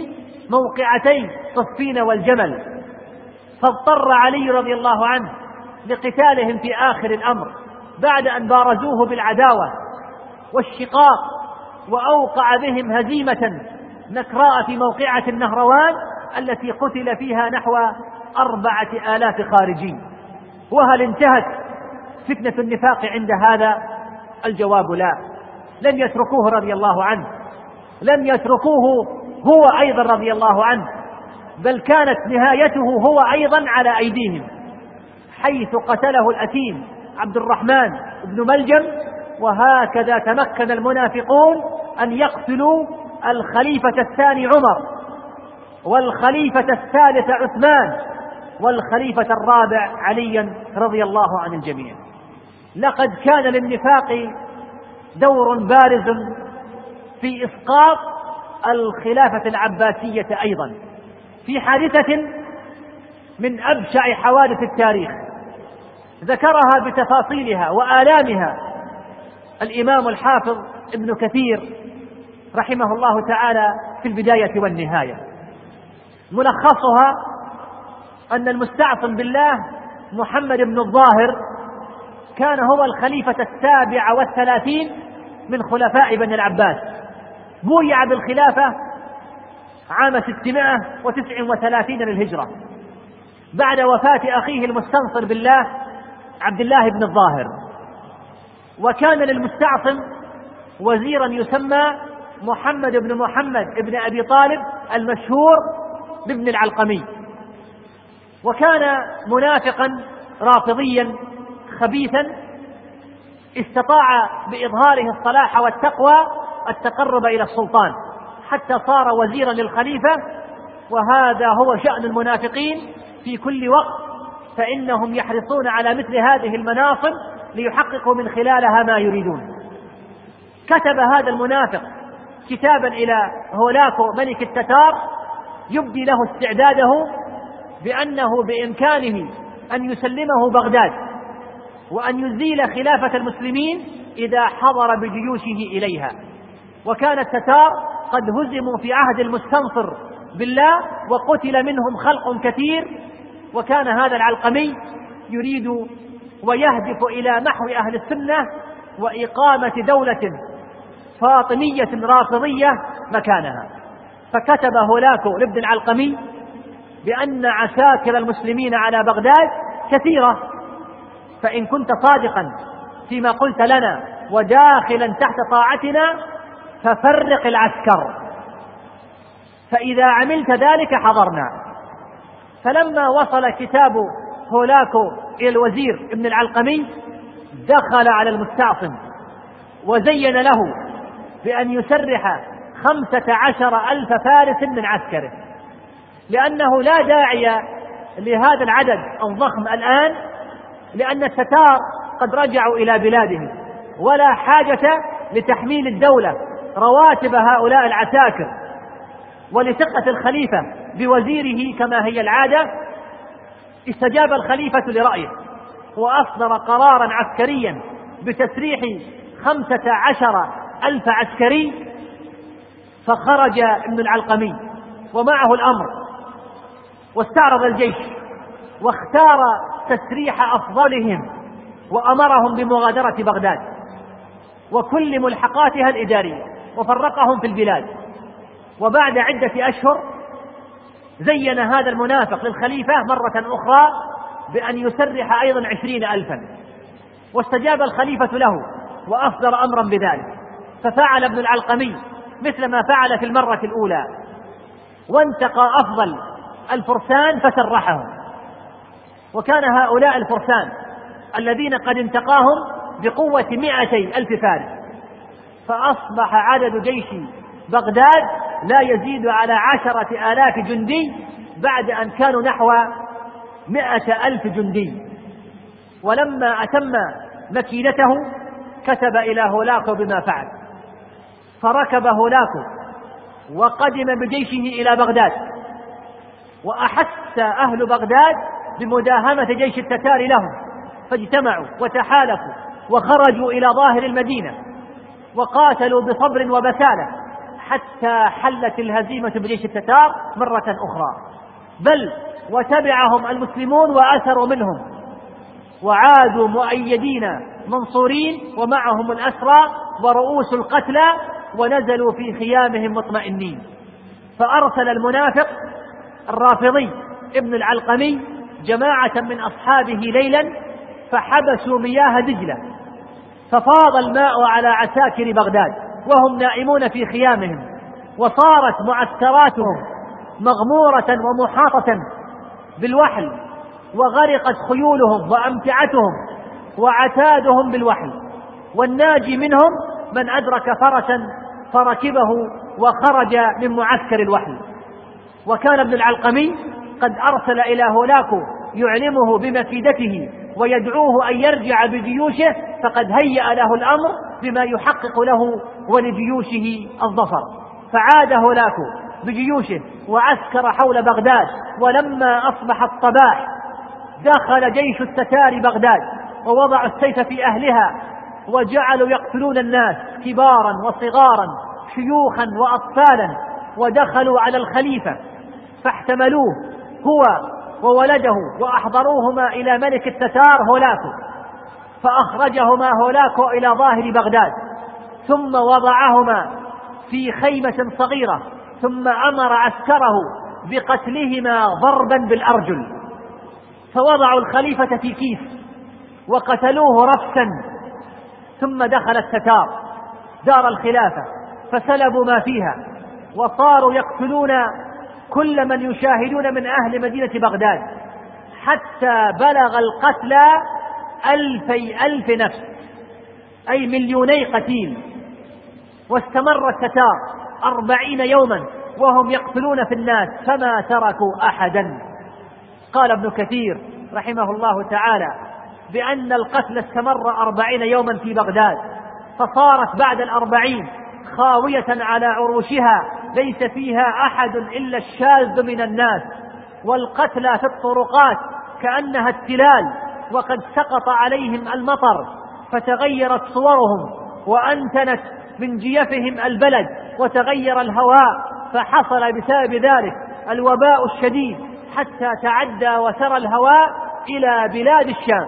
موقعتي صفين والجمل، فاضطر علي رضي الله عنه لقتالهم في آخر الأمر بعد أن بارزوه بالعداوة والشقاق، وأوقع بهم هزيمة نكراء في موقعة النهروان التي قتل فيها نحو أربعة آلاف خارجين. وهل انتهت فتنة النفاق عند هذا؟ الجواب لا، لم يتركوه رضي الله عنه، لم يتركوه هو أيضا رضي الله عنه، بل كانت نهايته هو أيضا على أيديهم، حيث قتله الأثيم عبد الرحمن بن ملجم. وهكذا تمكن المنافقون أن يقتلوا الخليفة الثاني عمر، والخليفة الثالث عثمان، والخليفة الرابع عليا رضي الله عن الجميع. لقد كان للنفاق دور بارز في إسقاط الخلافة العباسية أيضا، في حادثة من أبشع حوادث التاريخ ذكرها بتفاصيلها وآلامها الإمام الحافظ ابن كثير رحمه الله تعالى في البداية والنهاية. ملخصها أن المستعصم بالله محمد بن الظاهر كان هو الخليفة السابع والثلاثين من خلفاء بني العباس، بويع بالخلافة عام ستمائة وتسع وثلاثين للهجرة بعد وفاة أخيه المستنصر بالله عبد الله بن الظاهر. وكان للمستعصم وزيرا يسمى محمد بن محمد بن أبي طالب المشهور بابن العلقمي، وكان منافقا رافضيا خبيثا استطاع بإظهاره الصلاح والتقوى التقرب إلى السلطان حتى صار وزيرا للخليفة. وهذا هو شأن المنافقين في كل وقت، فإنهم يحرصون على مثل هذه المناصب ليحققوا من خلالها ما يريدون. كتب هذا المنافق كتابا إلى هولاكو ملك التتار يبدي له استعداده بأنه بإمكانه أن يسلمه بغداد وأن يزيل خلافة المسلمين إذا حضر بجيوشه إليها. وكان التتار قد هزموا في عهد المستنصر بالله وقتل منهم خلق كثير، وكان هذا العلقمي يريد ويهدف إلى محو أهل السنة وإقامة دولة فاطمية رافضية مكانها. فكتب هولاكو لابن العلقمي بأن عساكر المسلمين على بغداد كثيرة، فإن كنت صادقا فيما قلت لنا وداخلا تحت طاعتنا ففرق العسكر، فإذا عملت ذلك حضرنا. فلما وصل كتاب هولاكو إلى الوزير ابن العلقمي دخل على المستعصم وزين له بأن يسرح خمسة عشر ألف فارس من عسكره، لأنه لا داعي لهذا العدد الضخم الآن، لأن التتار قد رجعوا إلى بلادهم، ولا حاجة لتحميل الدولة رواتب هؤلاء العساكر. ولثقة الخليفة بوزيره كما هي العادة استجاب الخليفة لرأيه وأصدر قرارا عسكريا بتسريح خمسة عشر ألف عسكري. فخرج ابن العلقمي ومعه الأمر واستعرض الجيش واختار تسريح أفضلهم وأمرهم بمغادرة بغداد وكل ملحقاتها الإدارية وفرقهم في البلاد. وبعد عدة أشهر زين هذا المنافق للخليفة مرة أخرى بأن يسرح أيضا عشرين ألفا، واستجاب الخليفة له وأصدر أمرا بذلك. ففعل ابن العلقمي مثل ما فعل في المرة الأولى، وانتقى أفضل الفرسان فسرحهم. وكان هؤلاء الفرسان الذين قد انتقاهم بقوة مائتي ألف فارس، فأصبح عدد جيش بغداد لا يزيد على عشرة آلاف جندي بعد أن كانوا نحو مائة ألف جندي. ولما أتم مكيدته كتب إلى هولاكو بما فعل، فركب هولاكو وقدم بجيشه إلى بغداد، وأحس أهل بغداد بمداهمة جيش التتار لهم، فاجتمعوا وتحالفوا وخرجوا إلى ظاهر المدينة وقاتلوا بصبر وبسالة حتى حلت الهزيمة بجيش التتار مرة أخرى، بل وتبعهم المسلمون وأثروا منهم وعادوا مؤيدين منصورين ومعهم الأسرى ورؤوس القتلى، ونزلوا في خيامهم مطمئنين. فأرسل المنافق الرافضي ابن العلقمي جماعة من أصحابه ليلا فحبسوا مياه دجلة، ففاض الماء على عساكر بغداد وهم نائمون في خيامهم، وصارت معسكراتهم مغمورة ومحاطة بالوحل، وغرقت خيولهم وأمتعتهم وعتادهم بالوحل، والناجي منهم من أدرك فرسا فركبه وخرج من معسكر الوحل. وكان ابن العلقمي قد أرسل إلى هولاكو يعلمه بمكيدته ويدعوه أن يرجع بجيوشه، فقد هيأ له الأمر بما يحقق له ولجيوشه الظفر. فعاد هولاكو بجيوشه وعسكر حول بغداد، ولما أصبح الصباح دخل جيش التتار بغداد ووضعوا السيف في أهلها وجعلوا يقتلون الناس كبارا وصغارا شيوخا وأطفالا، ودخلوا على الخليفة فاحتملوه هو وولده وأحضروهما إلى ملك التتار هولاكو، فأخرجهما هولاكو إلى ظاهر بغداد، ثم وضعهما في خيمة صغيرة، ثم أمر عسكره بقتلهما ضربا بالأرجل، فوضعوا الخليفة في كيس وقتلوه رفسا. ثم دخل التتار دار الخلافة فسلبوا ما فيها، وصاروا يقتلون كل من يشاهدون من أهل مدينة بغداد، حتى بلغ القتلى ألفي ألف نفس، أي مليوني قتيل. واستمر التتار أربعين يوما وهم يقتلون في الناس فما تركوا أحدا. قال ابن كثير رحمه الله تعالى بأن القتل استمر أربعين يوما في بغداد، فصارت بعد الأربعين خاوية على عروشها ليس فيها أحد إلا الشاذ من الناس، والقتلى في الطرقات كأنها التلال، وقد سقط عليهم المطر فتغيرت صورهم وأنتنت من جيفهم البلد وتغير الهواء، فحصل بسبب ذلك الوباء الشديد حتى تعدى وسرى الهواء إلى بلاد الشام،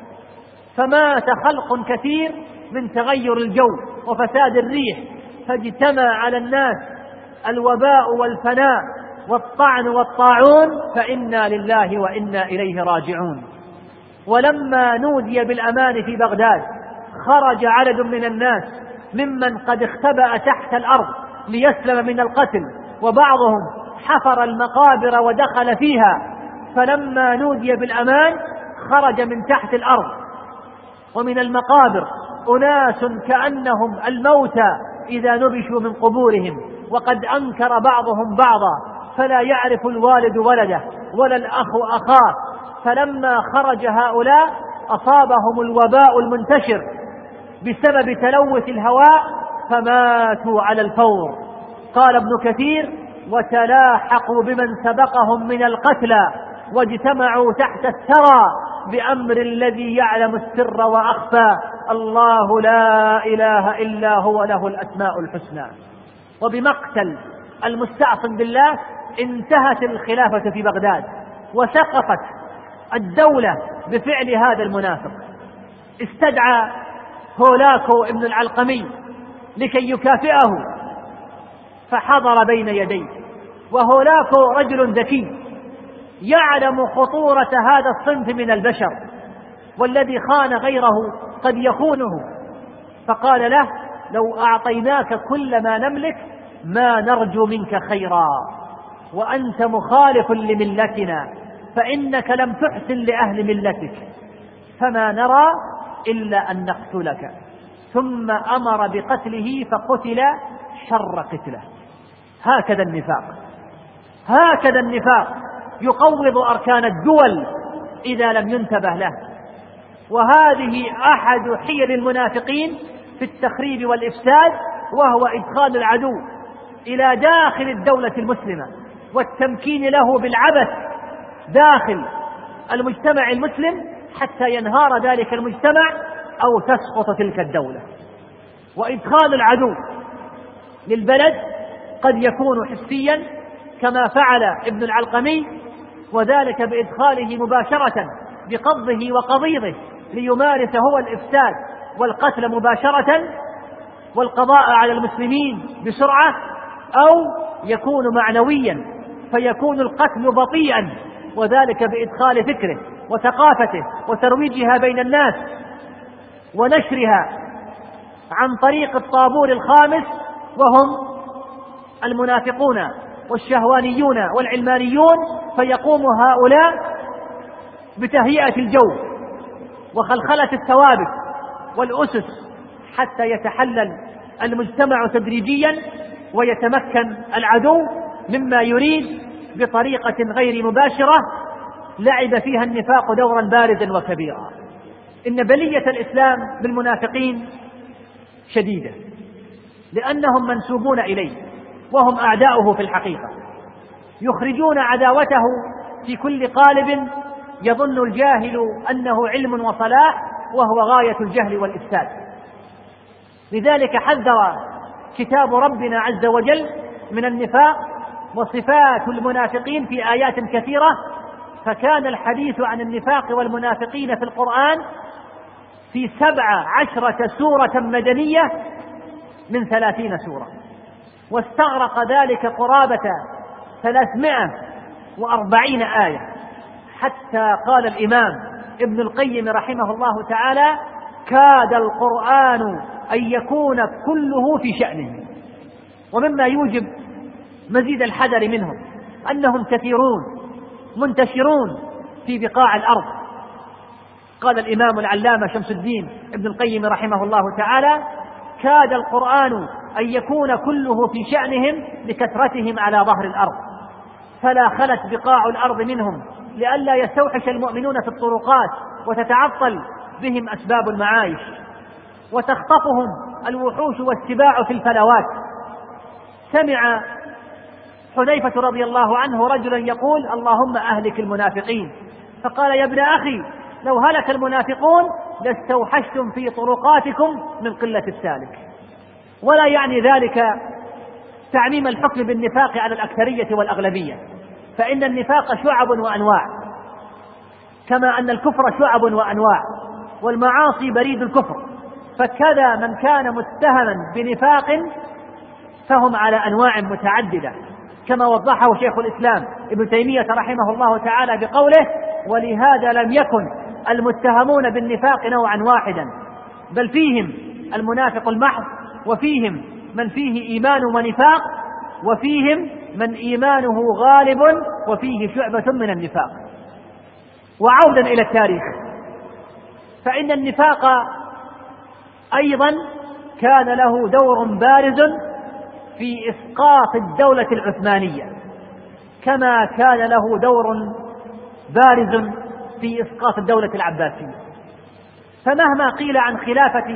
فمات خلق كثير من تغير الجو وفساد الريح، فاجتمع على الناس الوباء والفناء والطعن والطاعون، فإنا لله وإنا إليه راجعون. ولما نودي بالأمان في بغداد خرج عدد من الناس ممن قد اختبأ تحت الأرض ليسلم من القتل، وبعضهم حفر المقابر ودخل فيها، فلما نودي بالأمان خرج من تحت الأرض ومن المقابر أناس كأنهم الموتى إذا نبشوا من قبورهم، وقد أنكر بعضهم بعضا، فلا يعرف الوالد ولده ولا الأخ أخاه. فلما خرج هؤلاء أصابهم الوباء المنتشر بسبب تلوث الهواء فماتوا على الفور. قال ابن كثير وتلاحقوا بمن سبقهم من القتلى واجتمعوا تحت الثرى بأمر الذي يعلم السر وأخفى، الله لا إله إلا هو له الأسماء الحسنى. وبمقتل المستعصم بالله انتهت الخلافة في بغداد وسقطت الدولة بفعل هذا المنافق. استدعى هولاكو ابن العلقمي لكي يكافئه فحضر بين يديه، وهولاكو رجل ذكي يعلم خطورة هذا الصنف من البشر، والذي خان غيره قد يخونه، فقال له لو أعطيناك كل ما نملك ما نرجو منك خيرا، وأنت مخالف لملتنا، فإنك لم تحسن لأهل ملتك، فما نرى إلا أن نقتلك. ثم أمر بقتله فقتل شر قتله. هكذا النفاق، هكذا النفاق يقوض أركان الدول إذا لم ينتبه له. وهذه أحد حيل المنافقين في التخريب والإفساد، وهو إدخال العدو إلى داخل الدولة المسلمة والتمكين له بالعبث داخل المجتمع المسلم حتى ينهار ذلك المجتمع أو تسقط تلك الدولة. وإدخال العدو للبلد قد يكون حسيا كما فعل ابن العلقمي، وذلك بإدخاله مباشرة بقبضه وقضيضه ليمارس هو الإفساد والقتل مباشرة والقضاء على المسلمين بسرعة، أو يكون معنويا فيكون القتل بطيئا، وذلك بإدخال فكره وثقافته وترويجها بين الناس ونشرها عن طريق الطابور الخامس، وهم المنافقون والشهوانيون والعلمانيون، فيقوم هؤلاء بتهيئة الجو وخلخلة الثوابت والأسس حتى يتحلل المجتمع تدريجيا ويتمكن العدو مما يريد بطريقة غير مباشرة لعب فيها النفاق دورا بارزا وكبيرا. إن بلية الإسلام بالمنافقين شديدة، لأنهم منسوبون إليه وهم أعداؤه في الحقيقة، يخرجون عداوته في كل قالب يظن الجاهل أنه علم وصلاح، وهو غاية الجهل والإفساد. لذلك حذر كتاب ربنا عز وجل من النفاق وصفات المنافقين في آيات كثيرة، فكان الحديث عن النفاق والمنافقين في القرآن في سبع عشرة سورة مدنية من ثلاثين سورة، واستغرق ذلك قرابة ثلاثمائة وأربعين آية، حتى قال الإمام ابن القيم رحمه الله تعالى: كاد القرآن أن يكون كله في شأنه. ومما يوجب مزيد الحذر منهم أنهم كثيرون منتشرون في بقاع الأرض. قال الإمام العلامة شمس الدين ابن القيم رحمه الله تعالى: كاد القرآن أن يكون كله في شأنهم لكثرتهم على ظهر الأرض، فلا خلت بقاع الأرض منهم لئلا يستوحش المؤمنون في الطرقات وتتعطل بهم أسباب المعايش، وتخطفهم الوحوش والسباع في الفلوات. سمع حذيفة رضي الله عنه رجلا يقول: اللهم أهلك المنافقين، فقال: يا ابن أخي، لو هلك المنافقون لاستوحشتم في طرقاتكم من قلة السالك. ولا يعني ذلك تعميم الحكم بالنفاق على الأكثرية والأغلبية، فإن النفاق شعب وأنواع، كما أن الكفر شعب وأنواع، والمعاصي بريد الكفر، فكذا من كان متهما بنفاق فهم على أنواع متعددة، كما وضحه شيخ الإسلام ابن تيمية رحمه الله تعالى بقوله: ولهذا لم يكن المتهمون بالنفاق نوعا واحدا، بل فيهم المنافق المحض، وفيهم من فيه إيمان ونفاق، وفيهم من إيمانه غالب وفيه شعبة من النفاق. وعودا إلى التاريخ، فإن النفاق أيضا كان له دور بارز في إسقاط الدولة العثمانية، كما كان له دور بارز في إسقاط الدولة العباسية. فمهما قيل عن خلافة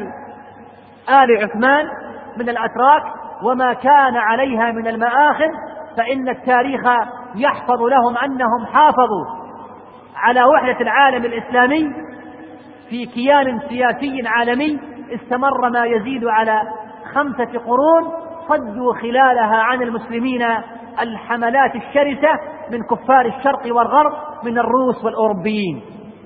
آل عثمان من الأتراك وما كان عليها من المآخذ، فإن التاريخ يحفظ لهم أنهم حافظوا على وحدة العالم الإسلامي في كيان سياسي عالمي استمر ما يزيد على خمسة قرون، صدوا خلالها عن المسلمين الحملات الشرسة من كفار الشرق والغرب من الروس والأوروبيين.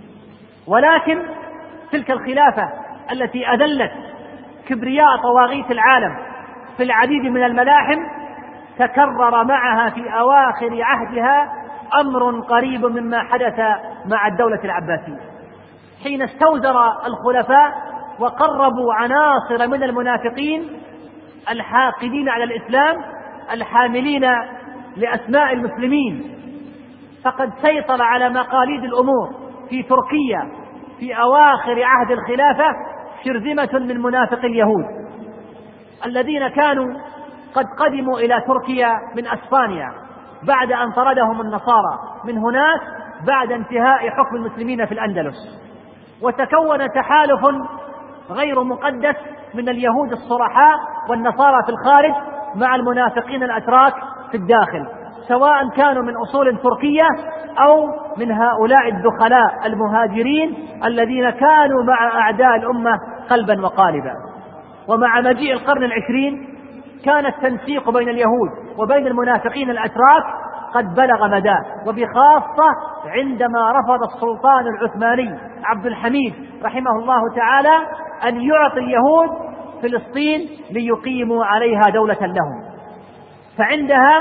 ولكن تلك الخلافة التي أذلت كبرياء طواغيت العالم في العديد من الملاحم تكرر معها في أواخر عهدها أمر قريب مما حدث مع الدولة العباسية، حين استوزر الخلفاء وقربوا عناصر من المنافقين الحاقدين على الإسلام الحاملين لأسماء المسلمين. فقد سيطر على مقاليد الأمور في تركيا في أواخر عهد الخلافة شرذمة من منافق اليهود الذين كانوا قد قدموا إلى تركيا من أسبانيا بعد أن طردهم النصارى من هناك بعد انتهاء حكم المسلمين في الأندلس، وتكون تحالف غير مقدس من اليهود الصرحاء والنصارى في الخارج مع المنافقين الأتراك في الداخل، سواء كانوا من أصول تركية أو من هؤلاء الدخلاء المهاجرين الذين كانوا مع أعداء الأمة قلبا وقالبا. ومع مجيء القرن العشرين كان التنسيق بين اليهود وبين المنافقين الأتراك قد بلغ مداه، وبخاصة عندما رفض السلطان العثماني عبد الحميد رحمه الله تعالى أن يعطي اليهود فلسطين ليقيموا عليها دولة لهم. فعندها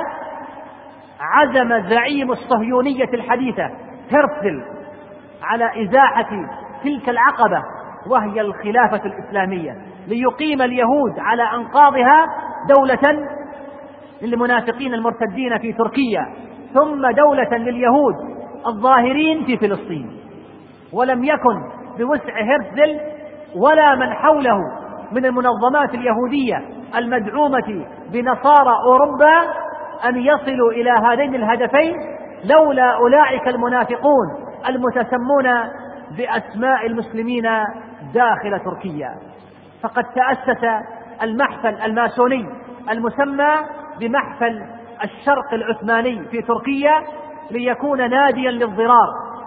عزم زعيم الصهيونية الحديثة هرتزل على إزاحة تلك العقبة وهي الخلافة الإسلامية، ليقيم اليهود على أنقاضها دولة للمنافقين المرتدين في تركيا، ثم دولة لليهود الظاهرين في فلسطين. ولم يكن بوسع هرتزل ولا من حوله من المنظمات اليهودية المدعومة بنصارى أوروبا أن يصلوا إلى هذين الهدفين لولا أولئك المنافقون المتسمون بأسماء المسلمين داخل تركيا. فقد تأسس المحفل الماسوني المسمى بمحفل الشرق العثماني في تركيا ليكون ناديا للضرار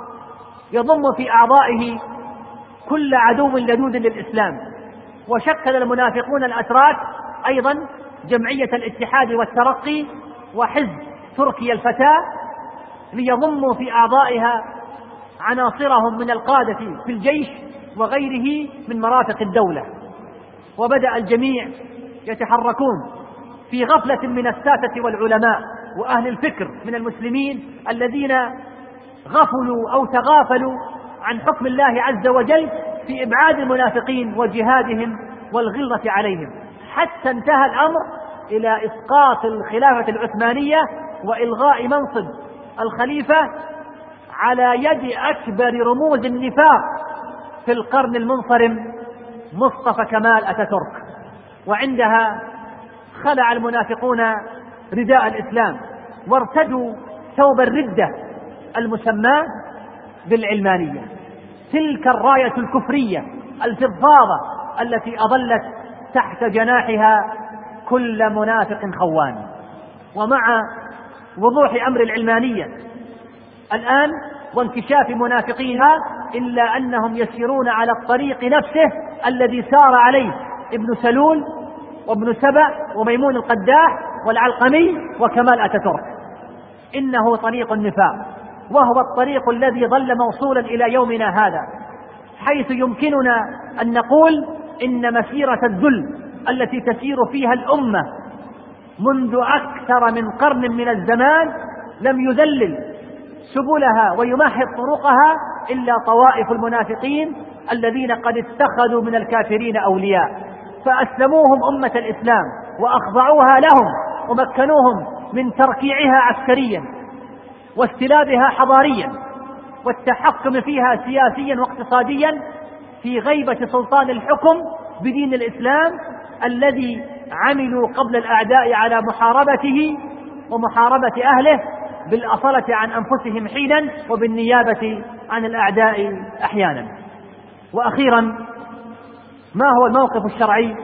يضم في أعضائه كل عدو لدود للإسلام. وشكل المنافقون الأتراك أيضا جمعية الاتحاد والترقي وحزب تركيا الفتاة ليضموا في أعضائها عناصرهم من القادة في الجيش وغيره من مرافق الدولة. وبدأ الجميع يتحركون في غفلة من الساسة والعلماء وأهل الفكر من المسلمين الذين غفلوا أو تغافلوا عن حكم الله عز وجل في إبعاد المنافقين وجهادهم والغلظة عليهم، حتى انتهى الأمر إلى إسقاط الخلافة العثمانية وإلغاء منصب الخليفة على يد أكبر رموز النفاق في القرن المنصرم مصطفى كمال أتاتورك. وعندها خلع المنافقون رداء الإسلام وارتدوا ثوب الردة المسمى بالعلمانية، تلك الراية الكفرية الفضفاضة التي أظلت تحت جناحها كل منافق خوان. ومع وضوح أمر العلمانية الآن وانكشاف منافقيها إلا أنهم يسيرون على الطريق نفسه الذي سار عليه ابن سلول وابن سبأ وميمون القداح والعلقمي وكمال أتاتورك. إنه طريق النفاق، وهو الطريق الذي ظل موصولا إلى يومنا هذا، حيث يمكننا أن نقول إن مسيرة الذل التي تسير فيها الأمة منذ أكثر من قرن من الزمان لم يذلل سبلها ويمهد طرقها إلا طوائف المنافقين الذين قد اتخذوا من الكافرين أولياء، فأسلموهم أمة الإسلام وأخضعوها لهم ومكنوهم من تركيعها عسكريا واستلابها حضاريا والتحكم فيها سياسيا واقتصاديا في غيبة سلطان الحكم بدين الإسلام الذي عملوا قبل الأعداء على محاربته ومحاربة أهله بالأصالة عن أنفسهم حينا وبالنيابة عن الأعداء أحيانا. وأخيرا، ما هو الموقف الشرعي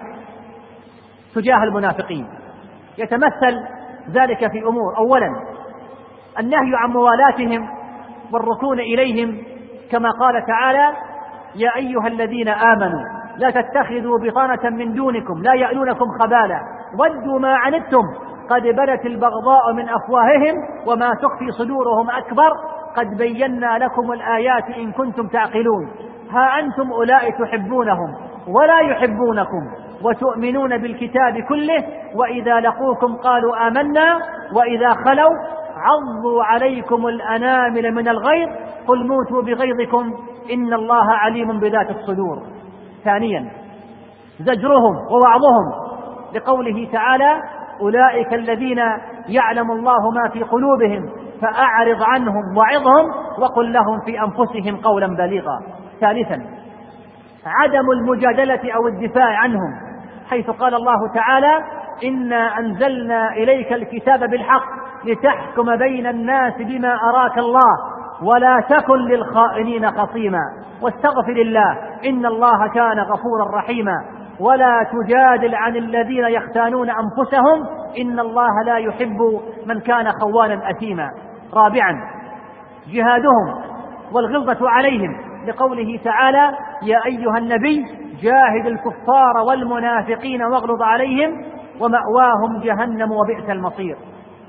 تجاه المنافقين؟ يتمثل ذلك في أمور: أولا النهي عن موالاتهم والركون إليهم، كما قال تعالى: يا أيها الذين آمنوا لا تتخذوا بطانة من دونكم لا يألونكم خبالا ودوا ما عنتم قد بدت البغضاء من أفواههم وما تخفي صدورهم أكبر قد بينا لكم الآيات إن كنتم تعقلون ها أنتم أولئك تحبونهم ولا يحبونكم وتؤمنون بالكتاب كله وإذا لقوكم قالوا آمنا وإذا خلوا عضوا عليكم الأنامل من الغيظ قل موتوا بغيظكم إن الله عليم بذات الصدور. ثانيا زجرهم ووعظهم لقوله تعالى: أولئك الذين يعلم الله ما في قلوبهم فأعرض عنهم وعظهم وقل لهم في أنفسهم قولا بليغا. ثالثا عدم المجادلة أو الدفاع عنهم، حيث قال الله تعالى: إنا أنزلنا إليك الكتاب بالحق لتحكم بين الناس بما أراك الله ولا تكن للخائنين خصيما واستغفر الله إن الله كان غفورا رحيما ولا تجادل عن الذين يختانون أنفسهم إن الله لا يحب من كان خوانا أثيما. رابعا جهادهم والغلظة عليهم لقوله تعالى: يا أيها النبي جاهد الكفار والمنافقين واغلظ عليهم ومأواهم جهنم وبئس المصير.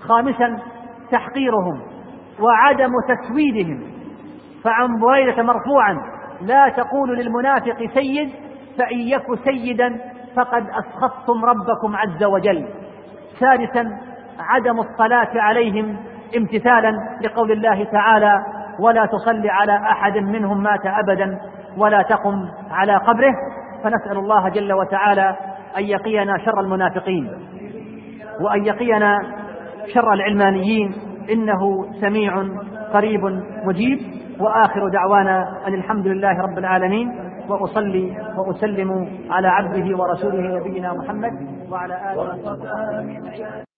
خامسا تحقيرهم وعدم تسويدهم، فعن بريدة مرفوعا: لا تقولوا للمنافق سيد فإن يك سيدا فقد أسخطتم ربكم عز وجل. سادسا عدم الصلاة عليهم امتثالا لقول الله تعالى: ولا تصل على أحد منهم مات أبدا ولا تقم على قبره. فنسأل الله جل وتعالى أن يقينا شر المنافقين وأن يقينا شر العلمانيين، إنه سميع قريب مجيب. وآخر دعوانا أن الحمد لله رب العالمين، وأصلي وأسلم على عبده ورسوله نبينا محمد وعلى آله وصحبه.